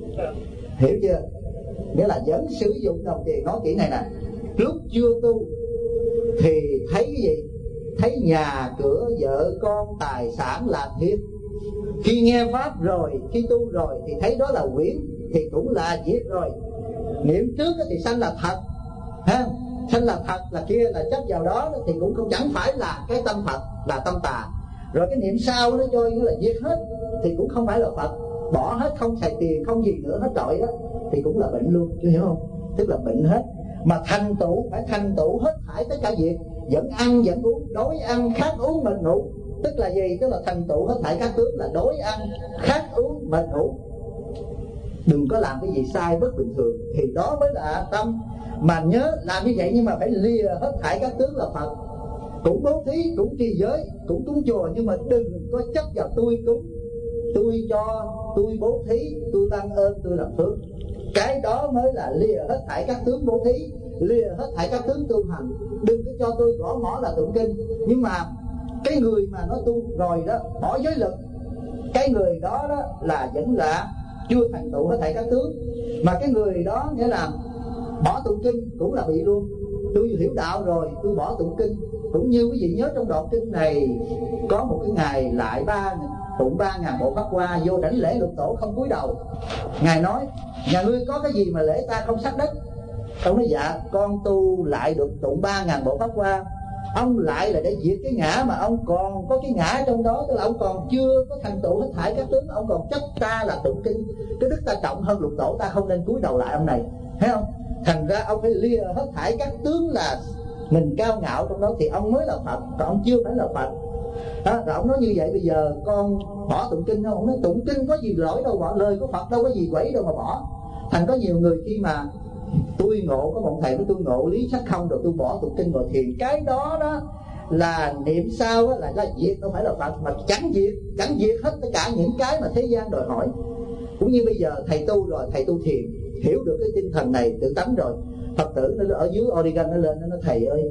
Hiểu chưa? Nghĩa là vẫn sử dụng đồng tiền. Nói kỹ này nè, lúc chưa tu thì thấy cái gì? Thấy nhà cửa vợ con tài sản là thiệt. Khi nghe pháp rồi, khi tu rồi thì thấy đó là quyển, thì cũng là diệt rồi. Niệm trước thì sanh là thật, ha? Sanh là thật là kia, là chấp vào đó thì cũng không, chẳng phải là cái tâm Phật, là tâm tà. Rồi cái niệm sau nó cho nó là diệt hết thì cũng không phải là Phật. Bỏ hết, không xài tiền, không gì nữa hết trọi đó thì cũng là bệnh luôn, chứ hiểu không? Tức là bệnh hết. Mà thành tựu phải thành tựu hết thảy tất cả việc. Vẫn ăn vẫn uống, đói ăn khát uống mệt ngủ. Tức là gì? Tức là thành tựu hết thảy các tướng là đói ăn khát uống mệt ngủ. Đừng có làm cái gì sai bất bình thường, thì đó mới là tâm. Mà nhớ làm như vậy nhưng mà phải lìa hết thảy các tướng là Phật. Cũng bố thí, cũng trì giới, cũng cúng chùa, nhưng mà đừng có chấp vào tôi cúng, tôi cho, tôi bố thí, tôi ban ơn, tôi làm phước. Cái đó mới là lìa hết thảy các tướng bố thí, lìa hết thảy các tướng tu hành. Đừng có cho tôi gõ mỏ là tụng kinh. Nhưng mà cái người mà nó tu rồi đó, bỏ giới lực, cái người đó đó là vẫn là chưa thành tựu hết thảy các tướng. Mà cái người đó nghĩa là bỏ tụng kinh cũng là bị luôn. Tôi hiểu đạo rồi tôi bỏ tụng kinh. Cũng như quý vị nhớ trong đoạn kinh này, có một cái ngày lại tụng 3.000 bộ pháp hoa, vô đảnh lễ Lục Tổ không cúi đầu. Ngài nói nhà ngươi có cái gì mà lễ ta không sát đất? Ông nói dạ con tu lại được tụng 3.000 bộ pháp hoa. Ông lại là để diệt cái ngã, mà ông còn có cái ngã trong đó, tức là ông còn chưa có thành tựu hết thảy các tướng. Ông còn chấp ta là tụng kinh, cái đức ta trọng hơn Lục Tổ, ta không nên cúi đầu lại ông này, thấy không? Thành ra ông phải lìa hết thảy các tướng là mình cao ngạo trong đó thì ông mới là Phật, còn ông chưa phải là Phật. Đó, rồi ông nói như vậy bây giờ con bỏ tụng kinh không? Ông nói tụng kinh có gì lỗi đâu, bỏ lời của Phật đâu có gì quẩy đâu mà bỏ. Thành có nhiều người khi mà tôi ngộ, có một thầy với tôi ngộ lý sách không rồi tôi bỏ tụng kinh ngồi thiền, cái đó đó là niệm sao là diệt, đâu phải là Phật. Mà chẳng diệt hết tất cả những cái mà thế gian đòi hỏi. Cũng như bây giờ thầy tu rồi, thầy tu thiền, hiểu được cái tinh thần này tự tánh rồi, Phật tử nó ở dưới Oregon nó lên, nó nói thầy ơi,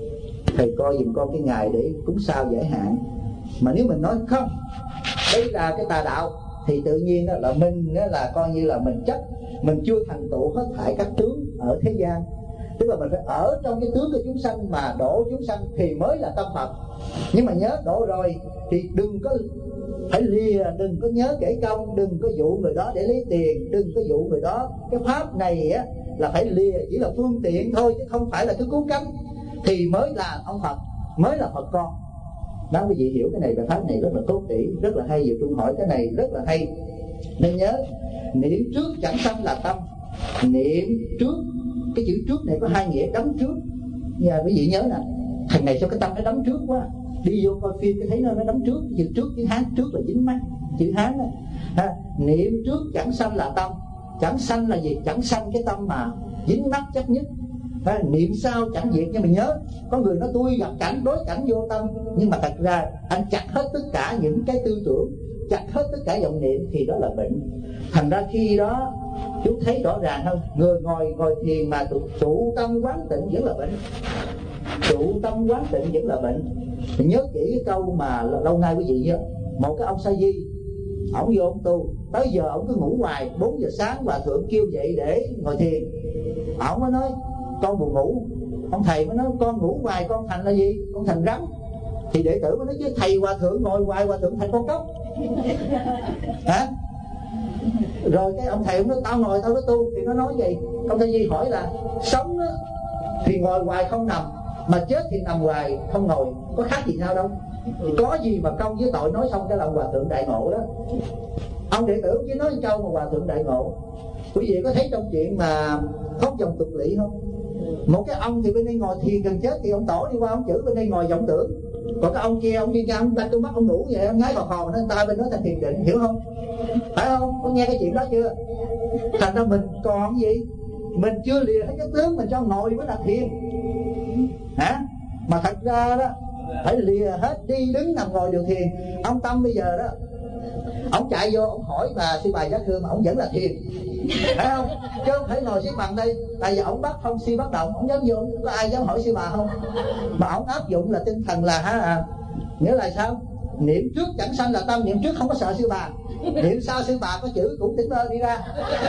thầy coi giùm con cái ngày để cúng sao giải hạn. Mà nếu mình nói không, đây là cái tà đạo, thì tự nhiên đó là mình đó là coi như là mình chấp, mình chưa thành tựu hết thảy các tướng ở thế gian. Tức là mình phải ở trong cái tướng của chúng sanh mà độ chúng sanh thì mới là tâm Phật. Nhưng mà nhớ độ rồi thì đừng có phải lìa, đừng có nhớ kể công, đừng có dụ người đó để lấy tiền, đừng có dụ người đó. Cái pháp này á là phải lìa, chỉ là phương tiện thôi chứ không phải là cái cứu cánh, thì mới là ông Phật, mới là Phật con. Đó, quý vị hiểu cái này, bài pháp này rất là cốt kỹ, rất là hay. Dù Trung hỏi cái này rất là hay. Nên nhớ niệm trước chẳng sanh là tâm. Niệm trước, cái chữ trước này có hai nghĩa, đấm trước. Nhà quý vị nhớ nè, thằng này sao cái tâm nó đấm trước quá. đi vô coi phim cái thấy nó đóng trước chữ trước chữ Hán, trước là dính mắt chữ Hán đó. Niệm trước chẳng sanh là tâm. Chẳng sanh là gì? Chẳng sanh cái tâm mà dính mắt chấp nhất. Niệm sao chẳng diệt. Nhưng mà nhớ, có người nói tôi gặp cảnh đối cảnh vô tâm, nhưng mà thật ra anh chặt hết tất cả những cái tư tưởng, chặt hết tất cả vọng niệm thì đó là bệnh. Thành ra khi đó chú thấy rõ ràng không? Người ngồi thiền mà trụ tâm quán tịnh vẫn là bệnh. Trụ tâm quán tịnh vẫn là bệnh. Thì nhớ kỹ cái câu mà lâu nay quý vị nhớ. Một cái ông sa di, ổng vô ông tu, tới giờ ổng cứ ngủ hoài. 4 giờ sáng Hòa thượng kêu dậy để ngồi thiền, ổng mới nói con buồn ngủ. Ông thầy mới nói con ngủ hoài con thành là gì? Con thành rắn. Thì đệ tử mới nói chứ thầy Hòa thượng ngồi hoài Hòa thượng thành con cóc. Hả? Rồi cái ông thầy ông nói tao ngồi tao nó tu. Thì nó nói gì? Ông thầy Di hỏi là sống đó, thì ngồi hoài không nằm, mà chết thì nằm hoài không ngồi, có khác gì nhau đâu. Thì có gì mà công với tội. Nói xong cái là Hòa thượng đại ngộ đó. Ông đệ tử chỉ nói câu mà Hòa thượng đại ngộ. Quý vị có thấy trong chuyện mà Khóc Dòng Tục Lỵ không? Một cái ông thì bên đây ngồi thiền gần chết, thì ông tổ đi qua ông chữ bên đây ngồi vọng tưởng. Còn cái ông kia ông đi ra ông đánh tôi mắt ông ngủ vậy, ông ngái vào hòn nó ta bên đó thành thiền định, hiểu không? Phải không? Có nghe cái chuyện đó chưa? Thành ra mình còn gì? Mình chưa lìa hết cái tướng, mình cho ngồi mới là thiền. Hả? Mà thật ra đó phải lìa hết, đi đứng nằm ngồi đều thiền. Ông Tâm bây giờ đó, ông chạy vô ông hỏi bà sư bà Giác Hương mà ông vẫn là thiền, phải không? Chứ không thể ngồi xếp bằng đây. Tại vì ông bắt phong si bắt động, ông dám vô, có ai dám hỏi sư bà không? Mà ông áp dụng là tinh thần là nghĩa là sao? Niệm trước chẳng sanh là tâm. Niệm trước không có sợ sư bà, niệm sau sư bà có chữ cũng tỉnh bơ đi ra.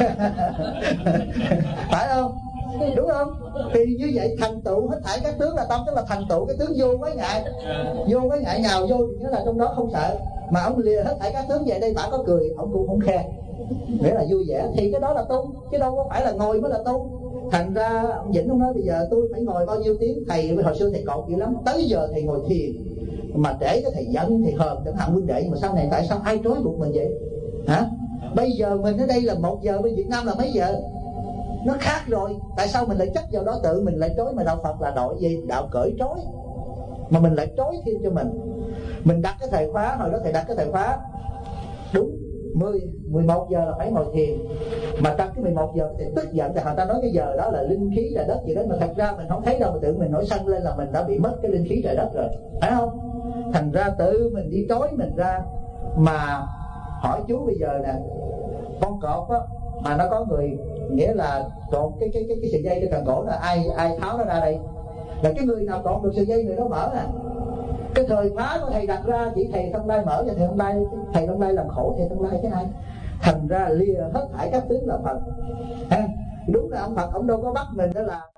Phải không? Đúng không? Thì như vậy thành tựu hết thảy các tướng là tâm, tức là thành tựu cái tướng vô quái ngại. Vô quái ngại nhào vô thì nghĩa là trong đó không sợ. Mà ông lìa hết thảy các tướng về đây, bà có cười ông cũng không khe, nghĩa là vui vẻ. Thì cái đó là tu, chứ đâu có phải là ngồi mới là tu. Thành ra ông Vĩnh ông nói bây giờ tôi phải ngồi bao nhiêu tiếng. Thầy hồi xưa thầy cột dữ lắm, tới giờ thầy ngồi thiền mà để cái thầy giận thầy hờn chẳng hạn huynh đệ. Nhưng mà sau này tại sao ai trói buộc mình vậy? Hả? Bây giờ mình ở đây là 1 giờ, bên Việt Nam là mấy giờ? Nó khác rồi. Tại sao mình lại chấp vào đó, tự mình lại trói? Mà đạo Phật là đạo gì? Đạo cởi trói. Mà mình lại trói thêm cho mình. Mình đặt cái thời khóa, hồi đó thầy đặt cái thời khóa đúng 11 giờ là phải ngồi thiền. Mà trong cái 11 giờ thì tức giận, thì người ta nói cái giờ đó là linh khí trời đất gì đó. Mà thật ra mình không thấy đâu, mà tự mình nổi sân lên là mình đã bị mất cái linh khí trời đất rồi, phải không? Thành ra tự mình đi trói mình ra. Mà hỏi chú bây giờ nè, con cọp á, mà nó có người nghĩa là cột cái sợi dây trên cần cổ là ai tháo nó ra đây? Là cái người nào cột được sợi dây người đó mở nè. Cái thời khóa của thầy đặt ra chỉ thầy Thông Lai mở cho thầy Thông Lai làm khổ thầy Thông Lai cái này. Thành ra lìa hết thảy các tướng là Phật. Đúng là ông Phật ông đâu có bắt mình đó là